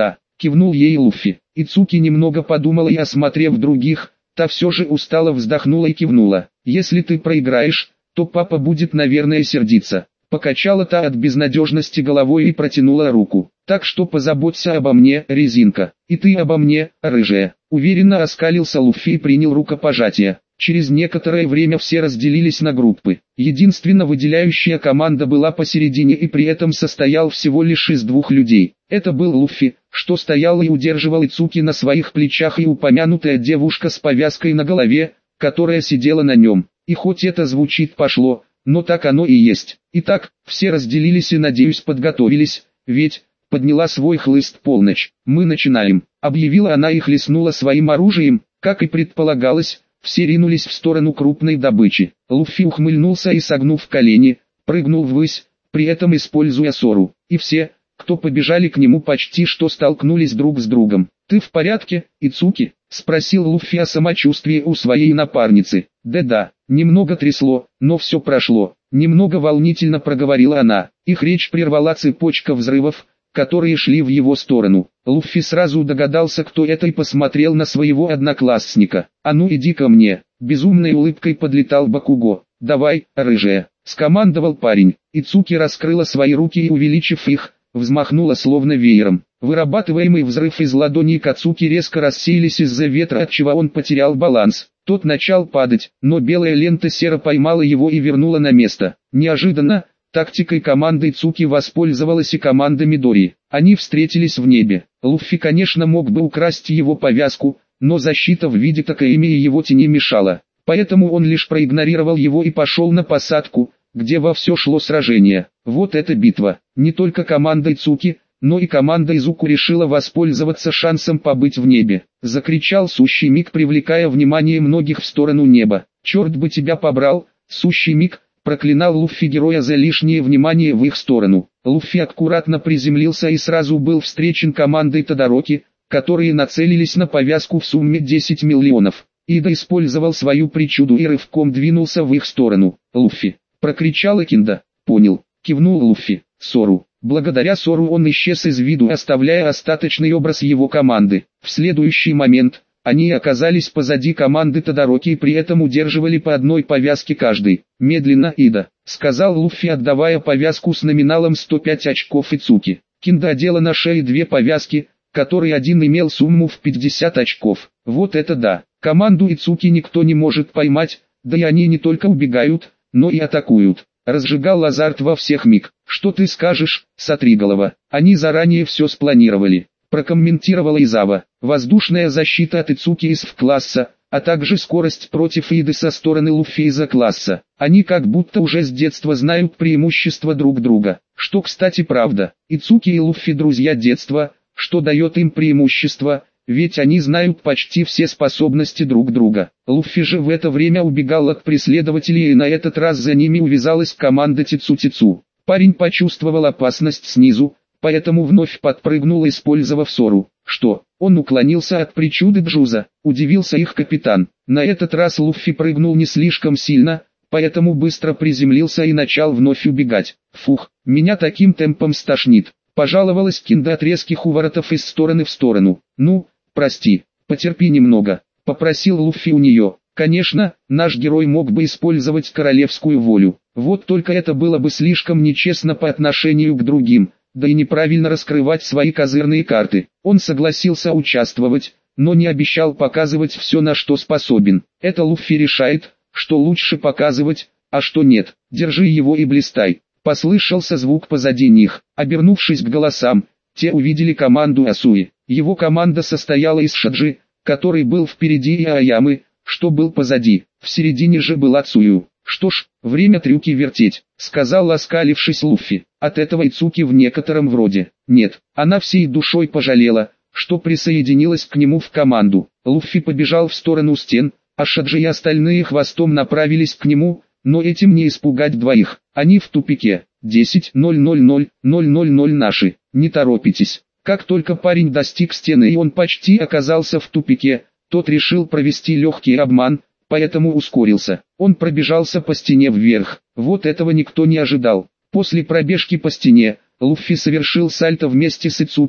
кивнул ей Луффи. Ицуки немного подумала и, осмотрев других, та все же устало вздохнула и кивнула. «Если ты проиграешь, то папа будет, наверное, сердиться». Покачала та от безнадежности головой и протянула руку. «Так что позаботься обо мне, резинка. И ты обо мне, рыжая». Уверенно оскалился Луффи и принял рукопожатие. Через некоторое время все разделились на группы. Единственно выделяющая команда была посередине и при этом состоял всего лишь из двух людей. Это был Луффи, что стоял и удерживал Ицуки на своих плечах, и упомянутая девушка с повязкой на голове, которая сидела на нем. И хоть это звучит пошло, но так оно и есть. Итак, все разделились и, надеюсь, подготовились, ведь подняла свой хлыст полночь. «Мы начинаем», — объявила она и хлестнула своим оружием. Как и предполагалось, все ринулись в сторону крупной добычи. Луффи ухмыльнулся и, согнув колени, прыгнул ввысь, при этом используя сору. И все, кто побежали к нему, почти что столкнулись друг с другом. «Ты в порядке, Ицуки?» — спросил Луффи о самочувствии у своей напарницы. «Да-да, немного трясло, но все прошло», — немного волнительно проговорила она. Их речь прервала цепочка взрывов, которые шли в его сторону. Луффи сразу догадался, кто это, и посмотрел на своего одноклассника. «А ну иди ко мне!» Безумной улыбкой подлетал Бакуго. «Давай, рыжая!» — скомандовал парень. Ицуки раскрыла свои руки и, увеличив их, взмахнула словно веером. Вырабатываемый взрыв из ладони Кацуки резко рассеялись из-за ветра, отчего он потерял баланс. Тот начал падать, но белая лента Сера поймала его и вернула на место. Неожиданно тактикой команды Ицуки воспользовалась и команда Мидори. Они встретились в небе. Луффи, конечно, мог бы украсть его повязку, но защита в виде Такаэми и его тени мешала. Поэтому он лишь проигнорировал его и пошел на посадку, где вовсю шло сражение. Вот эта битва. Не только команда Ицуки, но и команда Изуку решила воспользоваться шансом побыть в небе. Закричал Сущий Мик, привлекая внимание многих в сторону неба. «Черт бы тебя побрал, Сущий Мик!» Проклинал Луффи героя за лишнее внимание в их сторону. Луффи аккуратно приземлился и сразу был встречен командой Тодороки, которые нацелились на повязку в сумме 10 миллионов. Ида использовал свою причуду и рывком двинулся в их сторону. «Луффи!» — прокричал Икинда. «Понял», — кивнул Луффи. «Сору». Благодаря Сору он исчез из виду, оставляя остаточный образ его команды. В следующий момент они оказались позади команды Тодороки и при этом удерживали по одной повязке каждый. «Медленно, Ида», — сказал Луффи, отдавая повязку с номиналом 105 очков Ицуки. Кинда одела на шее две повязки, которые один имел сумму в 50 очков. Вот это да! Команду Ицуки никто не может поймать, да и они не только убегают, но и атакуют. Разжигал азарт во всех миг. «Что ты скажешь, Сатриголова? Они заранее все спланировали», — прокомментировала Изава. «Воздушная защита от Ицуки из F-класса, а также скорость против Иды со стороны Луффи из А-класса. Они как будто уже с детства знают преимущества друг друга. Что, кстати, правда. Ицуки и Луффи друзья детства, что дает им преимущество, ведь они знают почти все способности друг друга. Луффи же в это время убегал от преследователей, и на этот раз за ними увязалась команда Тицу-Тицу. Парень почувствовал опасность снизу, поэтому вновь подпрыгнул, использовав Сору. «Что?» Он уклонился от причуды Джуза, удивился их капитан. На этот раз Луффи прыгнул не слишком сильно, поэтому быстро приземлился и начал вновь убегать. «Фух, меня таким темпом стошнит», — пожаловалась Кинда от резких уворотов из стороны в сторону. «Ну, прости, потерпи немного», — попросил Луффи у нее. Конечно, наш герой мог бы использовать королевскую волю. Вот только это было бы слишком нечестно по отношению к другим, да и неправильно раскрывать свои козырные карты. Он согласился участвовать, но не обещал показывать все, на что способен. Это Луффи решает, что лучше показывать, а что нет. Держи его и блистай. Послышался звук позади них. Обернувшись к голосам, те увидели команду Асуи. Его команда состояла из Шаджи, который был впереди, и Аямы, что был позади. В середине же была Цую. «Что ж, время трюки вертеть», — сказал, оскалившись Луффи. От этого Ицуки в некотором вроде. Нет, она всей душой пожалела, что присоединилась к нему в команду. Луффи побежал в сторону стен, а Шаджи и остальные хвостом направились к нему, но этим не испугать двоих. Они в тупике. 10:000:000 наши. Не торопитесь. Как только парень достиг стены и он почти оказался в тупике, тот решил провести легкий обман, поэтому ускорился. Он пробежался по стене вверх. Вот этого никто не ожидал. После пробежки по стене, Луффи совершил сальто вместе с Ицуки,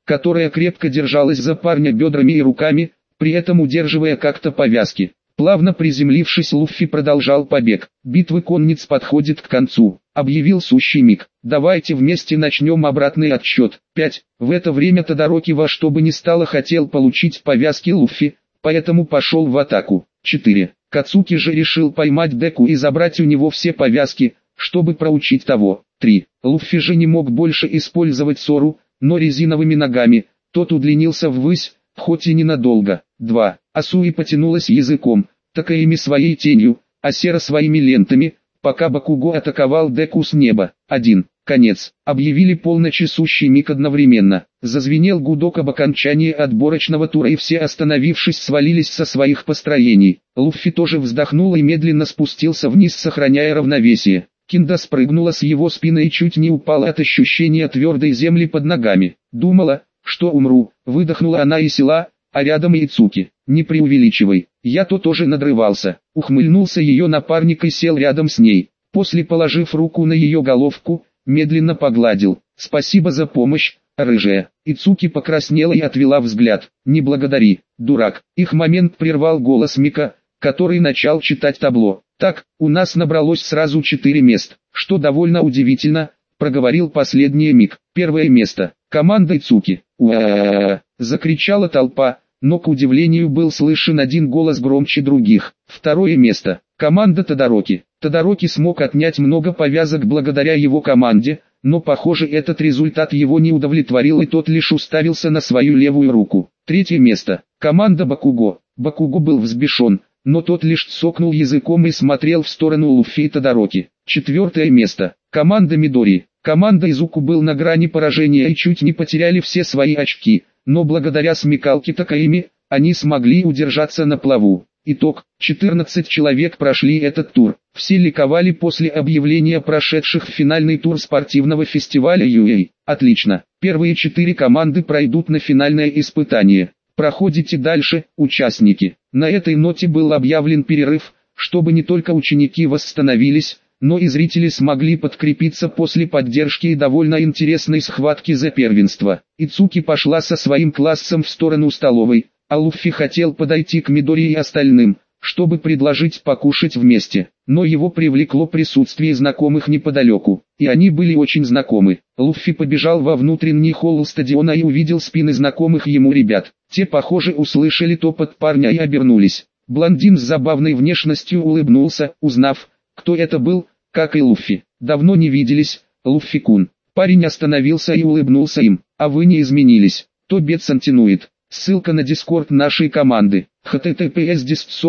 которая крепко держалась за парня бедрами и руками, при этом удерживая как-то повязки. Плавно приземлившись, Луффи продолжал побег. Битвы конниц подходит к концу, объявил сущий миг. Давайте вместе начнем обратный отсчет. 5. В это время Тодороки во что бы ни стало хотел получить повязки Луффи, поэтому пошел в атаку. 4. Кацуки же решил поймать Деку и забрать у него все повязки, чтобы проучить того. 3. Луффи же не мог больше использовать Сору, но резиновыми ногами, тот удлинился ввысь, хоть и ненадолго. 2. Асуи потянулась языком, Такаэми своей тенью, а Сера своими лентами, пока Бакуго атаковал Деку с неба. 1. Конец. Объявили полночасущий миг одновременно. Зазвенел гудок об окончании отборочного тура и все, остановившись, свалились со своих построений. Луффи тоже вздохнул и медленно спустился вниз, сохраняя равновесие. Кинда спрыгнула с его спины и чуть не упала от ощущения твердой земли под ногами. Думала, что умру, выдохнула она и села, а рядом и Ицуки. Не преувеличивай, я-то тоже надрывался. Ухмыльнулся ее напарник и сел рядом с ней. После, положив руку на ее головку, медленно погладил. Спасибо за помощь, рыжая. Ицуки покраснела и отвела взгляд. Не благодари, дурак. Их момент прервал голос Мика, который начал читать табло. Так, у нас набралось сразу 4 мест, что довольно удивительно, проговорил последний Мик. Первое место. Команда Ицуки. «Уа-а-а!» — закричала толпа, но к удивлению был слышен один голос громче других. Второе место. Команда Тодороки. Тодороки смог отнять много повязок благодаря его команде, но похоже этот результат его не удовлетворил и тот лишь уставился на свою левую руку. Третье место. Команда Бакуго. Бакуго был взбешен, но тот лишь цокнул языком и смотрел в сторону Луффи и Тодороки. Четвертое место. Команда Мидори. Команда Изуку был на грани поражения и чуть не потеряли все свои очки, но благодаря смекалке Такаэми, они смогли удержаться на плаву. Итог: 14 человек прошли этот тур. Все ликовали после объявления прошедших в финальный тур спортивного фестиваля UA. Отлично, первые 4 команды пройдут на финальное испытание. Проходите дальше, участники. На этой ноте был объявлен перерыв, чтобы не только ученики восстановились, но и зрители смогли подкрепиться после поддержки и довольно интересной схватки за первенство. Ицуки пошла со своим классом в сторону столовой, а Луффи хотел подойти к Мидори и остальным, чтобы предложить покушать вместе. Но его привлекло присутствие знакомых неподалеку, и они были очень знакомы. Луффи побежал во внутренний холл стадиона и увидел спины знакомых ему ребят. Те, похоже, услышали топот парня и обернулись. Блондин с забавной внешностью улыбнулся, узнав, кто это был, как и Луффи. «Давно не виделись, Луффи-кун». Парень остановился и улыбнулся им. «А вы не изменились». То Бетсон тянует. Ссылка на дискорд нашей команды. https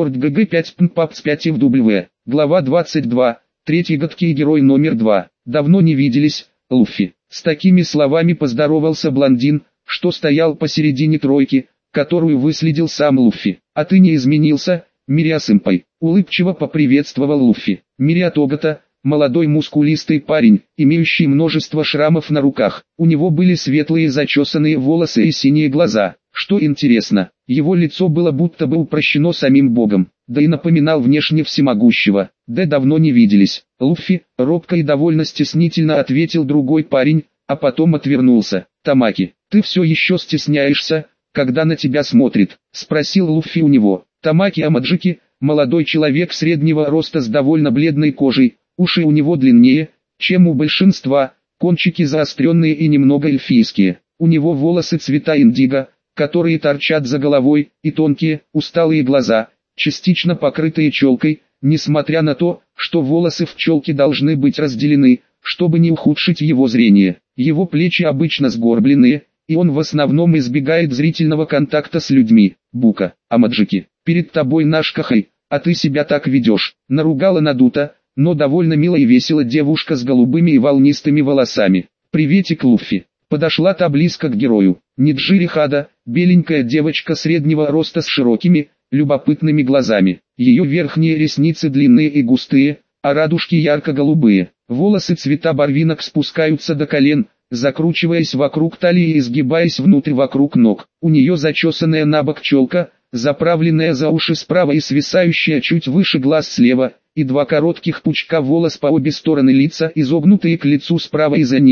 discord.gg5.paps5fw. Глава 22. Третий гадкий герой номер 2. «Давно не виделись, Луффи». С такими словами поздоровался блондин, что стоял посередине тройки, которую выследил сам Луффи. «А ты не изменился, Мириа-сэмпай», — улыбчиво поприветствовал Луффи. Мириа Тогата, молодой мускулистый парень, имеющий множество шрамов на руках. У него были светлые зачесанные волосы и синие глаза. Что интересно, его лицо было будто бы упрощено самим богом, да и напоминал внешне всемогущего. «Да давно не виделись». Луффи, робко и довольно стеснительно ответил другой парень, а потом отвернулся. «Тамаки, ты все еще стесняешься, когда на тебя смотрит?» — спросил Луффи у него. Тамаки Амаджики, молодой человек среднего роста с довольно бледной кожей, уши у него длиннее, чем у большинства, кончики заостренные и немного эльфийские. У него волосы цвета индиго, которые торчат за головой, и тонкие, усталые глаза, частично покрытые челкой, несмотря на то, что волосы в челке должны быть разделены, чтобы не ухудшить его зрение. Его плечи обычно сгорбленные, и он в основном избегает зрительного контакта с людьми. «Бука, Амаджики, перед тобой наш Кахай, а ты себя так ведешь», — наругала надута, но довольно мило и весело девушка с голубыми и волнистыми волосами. «Приветик, Луффи». Подошла та близко к герою. Ниджири Хада, беленькая девочка среднего роста с широкими, любопытными глазами. Ее верхние ресницы длинные и густые, а радужки ярко-голубые. Волосы цвета барвинок спускаются до колен, закручиваясь вокруг талии и изгибаясь внутрь вокруг ног. У нее зачесанная набок челка, заправленная за уши справа и свисающая чуть выше глаз слева, и 2 коротких пучка волос по обе стороны лица, изогнутые к лицу справа и за ним,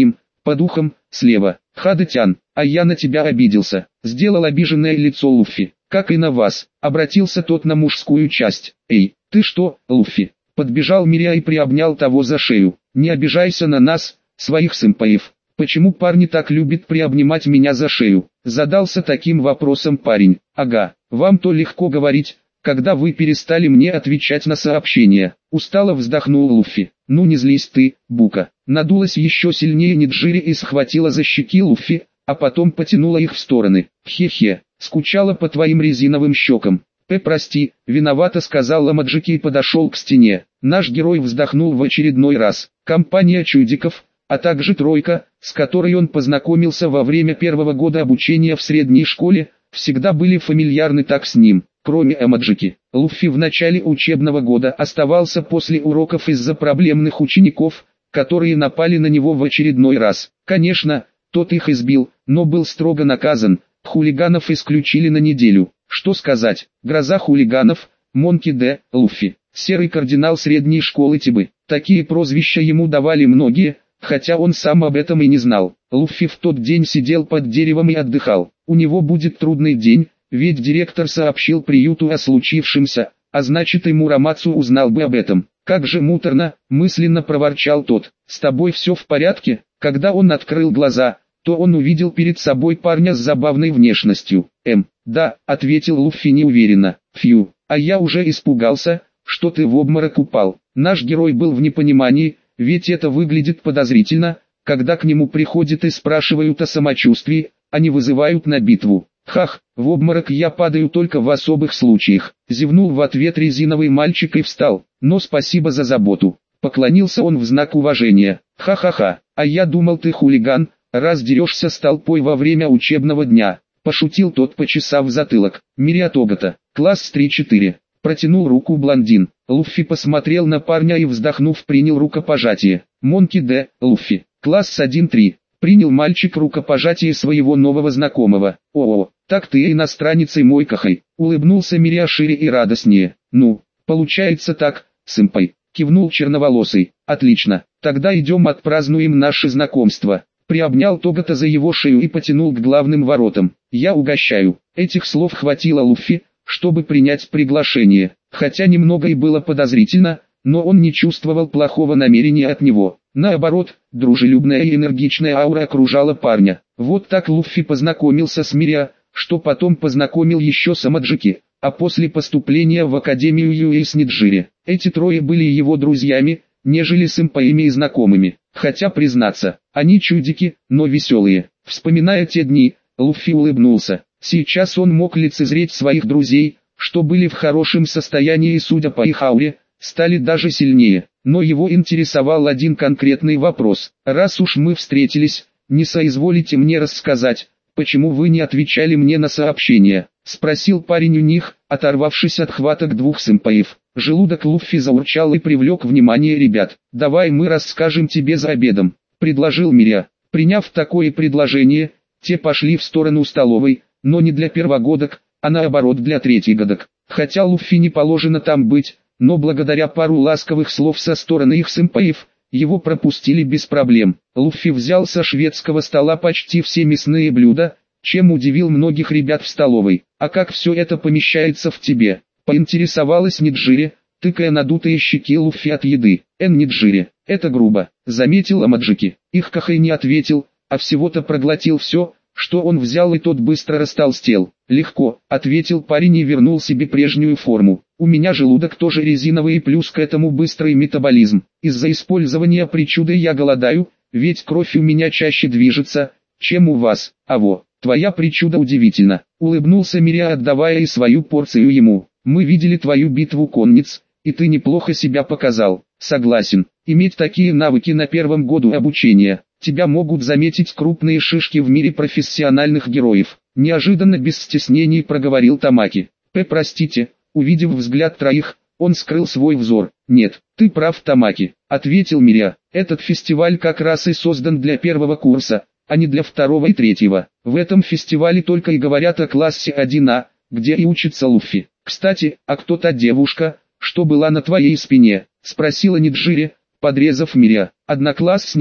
По духам, слева. Хадатян, а я на тебя обиделся. Сделал обиженное лицо Луффи. Как и на вас. Обратился тот на мужскую часть. Эй, ты что, Луффи? Подбежал Миря и приобнял того за шею. Не обижайся на нас, своих сэмпаев. Почему парни так любят приобнимать меня за шею? Задался таким вопросом парень. Ага, вам то легко говорить, когда вы перестали мне отвечать на сообщения. Устало вздохнул Луффи. Ну не злись ты, Бука. Надулась еще сильнее Неджири и схватила за щеки Луффи, а потом потянула их в стороны. Хе-хе, скучала по твоим резиновым щекам. Прости, виновато сказал Ламаджики и подошел к стене. Наш герой вздохнул в очередной раз. Компания чудиков, а также тройка, с которой он познакомился во время первого года обучения в средней школе, всегда были фамильярны так с ним. Кроме Амаджики, Луффи в начале учебного года оставался после уроков из-за проблемных учеников, которые напали на него в очередной раз. Конечно, тот их избил, но был строго наказан, хулиганов исключили на неделю. Что сказать, гроза хулиганов, Монки Д. Луффи, серый кардинал средней школы Тибы. Такие прозвища ему давали многие, хотя он сам об этом и не знал. Луффи в тот день сидел под деревом и отдыхал. У него будет трудный день, ведь директор сообщил приюту о случившемся, а значит и Мурамацу узнал бы об этом. Как же муторно, мысленно проворчал тот. С тобой все в порядке? Когда он открыл глаза, то он увидел перед собой парня с забавной внешностью. Да, ответил Луффи неуверенно. Фью, а я уже испугался, что ты в обморок упал. Наш герой был в непонимании, ведь это выглядит подозрительно, когда к нему приходят и спрашивают о самочувствии, а не вызывают на битву. Хах, в обморок я падаю только в особых случаях. Зевнул в ответ резиновый мальчик и встал. Но спасибо за заботу. Поклонился он в знак уважения. Ха-ха-ха, а я думал ты хулиган, раз дерешься с толпой во время учебного дня. Пошутил тот, почесав затылок. Мирия Тогата, класс 3-4. Протянул руку блондин. Луффи посмотрел на парня и вздохнув принял рукопожатие. Монки Д. Луффи, класс 1-3. Принял мальчик рукопожатие своего нового знакомого. О, так ты иностранец и мой кахай. Улыбнулся Мирия шире и радостнее. Ну, получается так, сэмпай. Кивнул черноволосый. Отлично, тогда идем отпразднуем наше знакомство. Приобнял Тогата за его шею и потянул к главным воротам. Я угощаю. Этих слов хватило Луффи, чтобы принять приглашение. Хотя немного и было подозрительно, но он не чувствовал плохого намерения от него. Наоборот, дружелюбная и энергичная аура окружала парня. Вот так Луффи познакомился с Мирия, что потом познакомил еще с Амаджики, а после поступления в Академию Юэй с Неджири. Эти трое были его друзьями, нежели сэмпаями и знакомыми. Хотя признаться, они чудики, но веселые. Вспоминая те дни, Луффи улыбнулся. Сейчас он мог лицезреть своих друзей, что были в хорошем состоянии и, судя по их ауре, стали даже сильнее. Но его интересовал один конкретный вопрос. Раз уж мы встретились, не соизволите мне рассказать, почему вы не отвечали мне на сообщения? Спросил парень у них, оторвавшись от хваток двух сэмпаев. Желудок Луффи заурчал и привлек внимание ребят. «Давай мы расскажем тебе за обедом», — предложил Мирия. Приняв такое предложение, те пошли в сторону столовой, но не для первогодок, а наоборот для третьегодок. Хотя Луффи не положено там быть, но благодаря пару ласковых слов со стороны их сэмпаев, его пропустили без проблем. Луффи взял со шведского стола почти все мясные блюда, чем удивил многих ребят в столовой. «А как все это помещается в тебе?» — поинтересовалась Неджири, тыкая надутые щеки Луффи от еды. Неджири, это грубо», — заметил Амаджики. Их Кахай не ответил, а всего-то проглотил все, что он взял, и тот быстро растолстел. «Легко», — ответил парень и вернул себе прежнюю форму. «У меня желудок тоже резиновый и плюс к этому быстрый метаболизм. Из-за использования причуды я голодаю, ведь кровь у меня чаще движется, чем у вас. Аво, твоя причуда удивительна», — улыбнулся Мирия, отдавая и свою порцию ему. «Мы видели твою битву конниц, и ты неплохо себя показал». «Согласен, иметь такие навыки на первом году обучения. Тебя могут заметить крупные шишки в мире профессиональных героев», — неожиданно без стеснений проговорил Тамаки. «Простите», — увидев взгляд троих, он скрыл свой взор. «Нет, ты прав, Тамаки», — ответил Мирия. «Этот фестиваль как раз и создан для первого курса, а не для второго и третьего. В этом фестивале только и говорят о классе 1А, где и учится Луффи. Кстати, а кто та девушка, что была на твоей спине?» — спросила Неджири, подрезав Мирия. «Одноклассница»,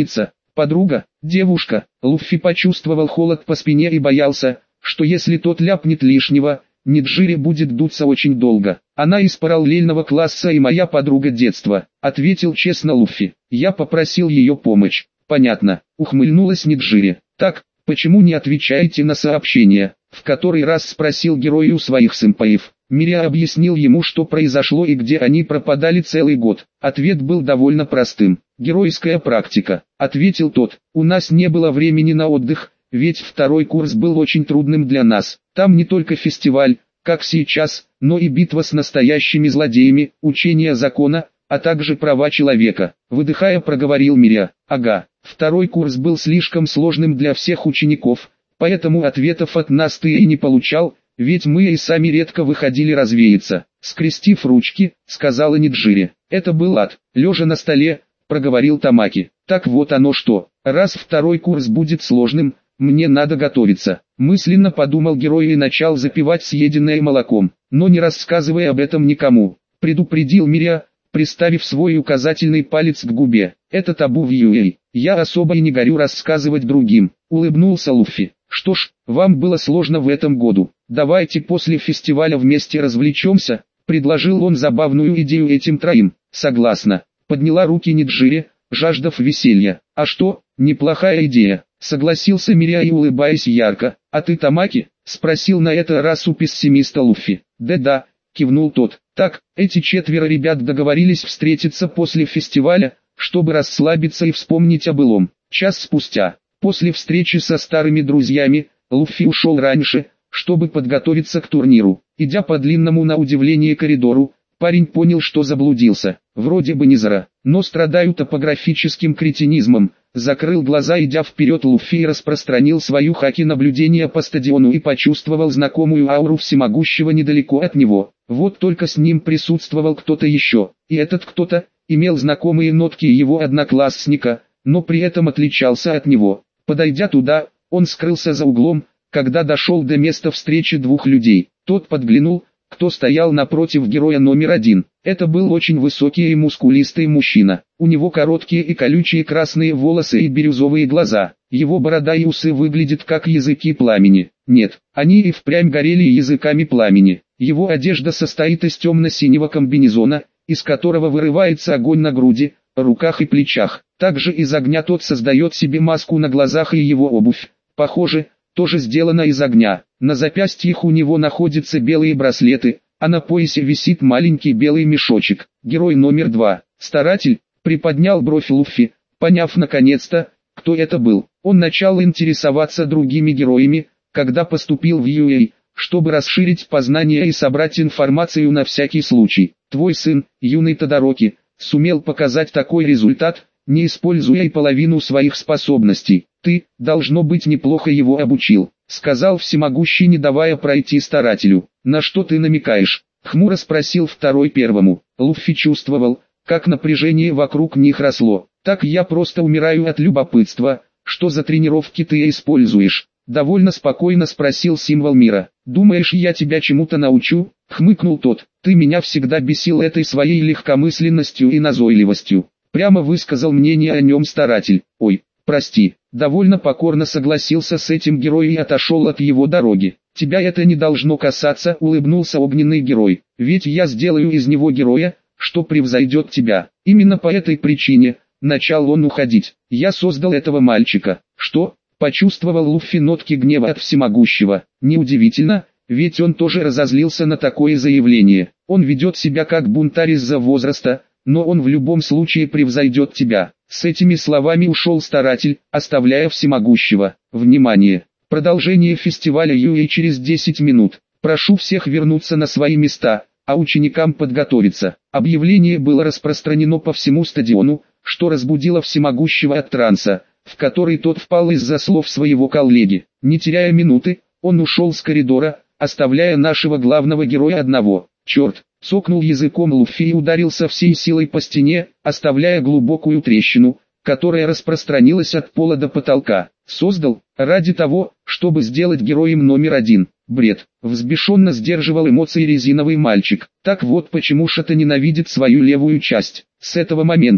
Подруга, девушка. Луффи почувствовал холод по спине и боялся, что если тот ляпнет лишнего, Неджири будет дуться очень долго. Она из параллельного класса и моя подруга детства, ответил честно Луффи. Я попросил ее помощь. Понятно, ухмыльнулась Неджири. Так, почему не отвечаете на сообщения? В который раз спросил герой у своих сэмпаев. Миря объяснил ему, что произошло и где они пропадали целый год. Ответ был довольно простым. Геройская практика, ответил тот. У нас не было времени на отдых, ведь второй курс был очень трудным для нас. Там не только фестиваль, как сейчас, но и битва с настоящими злодеями, учение закона, а также права человека. Выдыхая, проговорил Миря. Ага, второй курс был слишком сложным для всех учеников, поэтому ответов от нас ты и не получал, ведь мы и сами редко выходили развеяться. Скрестив ручки, сказала Неджири. Это был ад. Лежа на столе, проговорил Тамаки. Так вот оно что, раз второй курс будет сложным, мне надо готовиться. Мысленно подумал герой и начал запивать съеденное молоком, но не рассказывая об этом никому. Предупредил Миря, приставив свой указательный палец к губе. Это табу в UA. Я особо и не горю рассказывать другим. Улыбнулся Луффи. Что ж, вам было сложно в этом году. Давайте после фестиваля вместе развлечемся, предложил он забавную идею этим троим. Согласна. Подняла руки Неджири, жаждав веселья. А что, неплохая идея. Согласился Миря и улыбаясь ярко. А ты, Тамаки? Спросил на это раз у пессимиста Луффи. Да-да, кивнул тот. Так, эти четверо ребят договорились встретиться после фестиваля, чтобы расслабиться и вспомнить о былом. Час спустя, после встречи со старыми друзьями, Луффи ушел раньше, чтобы подготовиться к турниру. Идя по длинному на удивление коридору, парень понял, что заблудился. Вроде бы не зря, но страдаю топографическим кретинизмом. Закрыл глаза, идя вперед, Луффи распространил свою хаки наблюдения по стадиону и почувствовал знакомую ауру всемогущего недалеко от него. Вот только с ним присутствовал кто-то еще, и этот кто-то имел знакомые нотки его одноклассника, но при этом отличался от него. Подойдя туда, он скрылся за углом, когда дошел до места встречи двух людей. Тот подглянул, кто стоял напротив героя номер один. Это был очень высокий и мускулистый мужчина. У него короткие и колючие красные волосы и бирюзовые глаза. Его борода и усы выглядят как языки пламени. Нет, они и впрямь горели языками пламени. Его одежда состоит из темно-синего комбинезона, из которого вырывается огонь на груди, руках и плечах. Также из огня тот создает себе маску на глазах, и его обувь, похоже, тоже сделана из огня. На запястьях у него находятся белые браслеты, а на поясе висит маленький белый мешочек. Герой номер 2, старатель, приподнял бровь Луффи, поняв наконец-то, кто это был. Он начал интересоваться другими героями, когда поступил в UA, чтобы расширить познания и собрать информацию на всякий случай. Твой сын, юный Тодороки, сумел показать такой результат, не используя и половину своих способностей. Ты, должно быть, неплохо его обучил, сказал всемогущий, не давая пройти старателю. На что ты намекаешь? Хмуро спросил второй первому. Луффи чувствовал, как напряжение вокруг них росло. Так я просто умираю от любопытства, что за тренировки ты используешь? Довольно спокойно спросил символ мира. Думаешь, я тебя чему-то научу? Хмыкнул тот. Ты меня всегда бесил этой своей легкомысленностью и назойливостью. Прямо высказал мнение о нем старатель. Ой, прости. Довольно покорно согласился с этим герой и отошел от его дороги. Тебя это не должно касаться, улыбнулся огненный герой. Ведь я сделаю из него героя, что превзойдет тебя. Именно по этой причине начал он уходить. Я создал этого мальчика. Что? Почувствовал Луффи нотки гнева от всемогущего. Неудивительно, ведь он тоже разозлился на такое заявление. Он ведет себя как бунтарь из-за возраста, но он в любом случае превзойдет тебя. С этими словами ушел старатель, оставляя всемогущего. Внимание! Продолжение фестиваля UA через 10 минут. Прошу всех вернуться на свои места, а ученикам подготовиться. Объявление было распространено по всему стадиону, что разбудило всемогущего от транса, в который тот впал из-за слов своего коллеги. Не теряя минуты, он ушел с коридора, оставляя нашего главного героя одного. Черт! Цокнул языком Луффи и ударил со всей силой по стене, оставляя глубокую трещину, которая распространилась от пола до потолка. Создал, ради того, чтобы сделать героем номер один. Бред. Взбешенно сдерживал эмоции резиновый мальчик. Так вот почему Шата ненавидит свою левую часть. С этого момента,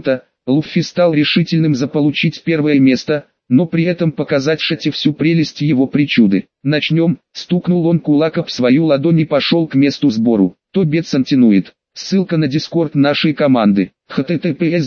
Луффи стал решительным заполучить первое место, но при этом показать Шете всю прелесть его причуды. «Начнем», — стукнул он кулак об свою ладонь и пошел к месту сбору. «То Бетсантинует». Ссылка на дискорд нашей команды. https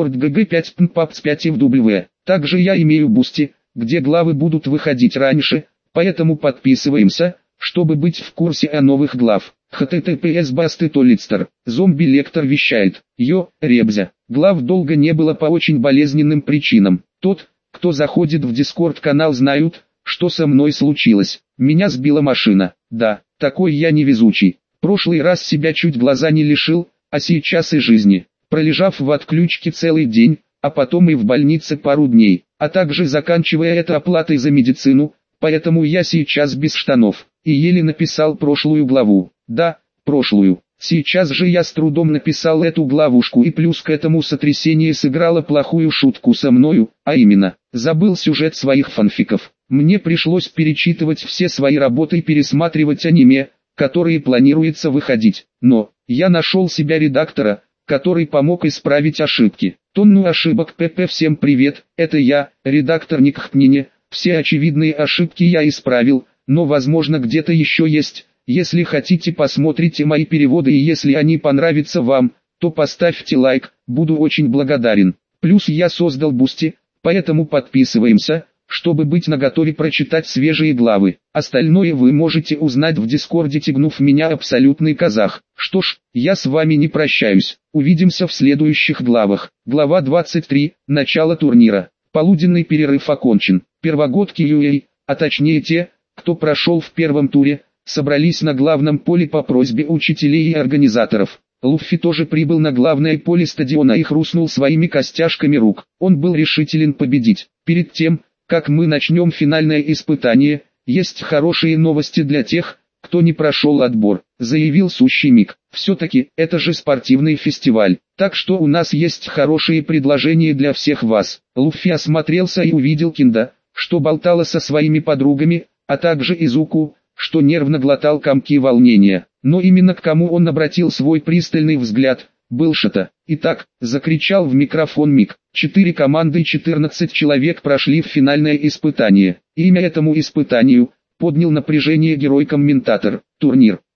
discord.gg5pnpaps5fw. Также я имею бусти, где главы будут выходить раньше, поэтому подписываемся, чтобы быть в курсе о новых глав. https bastetolitster. Зомби-лектор вещает. Йо, Ребзя. Глав долго не было по очень болезненным причинам. Тот, кто заходит в дискорд-канал, знают, что со мной случилось. Меня сбила машина. Да, такой я невезучий. Прошлый раз себя чуть глаза не лишил, а сейчас и жизни. Пролежав в отключке целый день, а потом и в больнице пару дней, а также заканчивая это оплатой за медицину, поэтому я сейчас без штанов, и еле написал прошлую главу. Да, прошлую. Сейчас же я с трудом написал эту главушку, и плюс к этому сотрясение сыграло плохую шутку со мною, а именно, забыл сюжет своих фанфиков. Мне пришлось перечитывать все свои работы и пересматривать аниме, которые планируется выходить. Но, я нашел себя редактора, который помог исправить ошибки. Тонну ошибок. ПП. Всем привет, это я, редактор Никхпнине. Все очевидные ошибки я исправил, но возможно где-то еще есть. Если хотите, посмотрите мои переводы, и если они понравятся вам, то поставьте лайк, буду очень благодарен. Плюс я создал бусти, поэтому подписываемся, чтобы быть наготове прочитать свежие главы. Остальное вы можете узнать в дискорде, тягнув меня абсолютный казах. Что ж, я с вами не прощаюсь. Увидимся в следующих главах. Глава 23. Начало турнира. Полуденный перерыв окончен. Первогодки UA, а точнее те, кто прошел в первом туре, собрались на главном поле по просьбе учителей и организаторов. Луффи тоже прибыл на главное поле стадиона и хрустнул своими костяшками рук. Он был решителен победить. Перед тем, как мы начнем финальное испытание, есть хорошие новости для тех, кто не прошел отбор, заявил Сущий Мик. Все-таки, это же спортивный фестиваль, так что у нас есть хорошие предложения для всех вас. Луффи осмотрелся и увидел Кинда, что болтала со своими подругами, а также Изуку, что нервно глотал комки волнения. Но именно к кому он обратил свой пристальный взгляд, был Шета. «Итак», — закричал в микрофон Мик, 4 команды и 14 человек прошли в финальное испытание. Имя этому испытанию поднял напряжение герой-комментатор. Турнир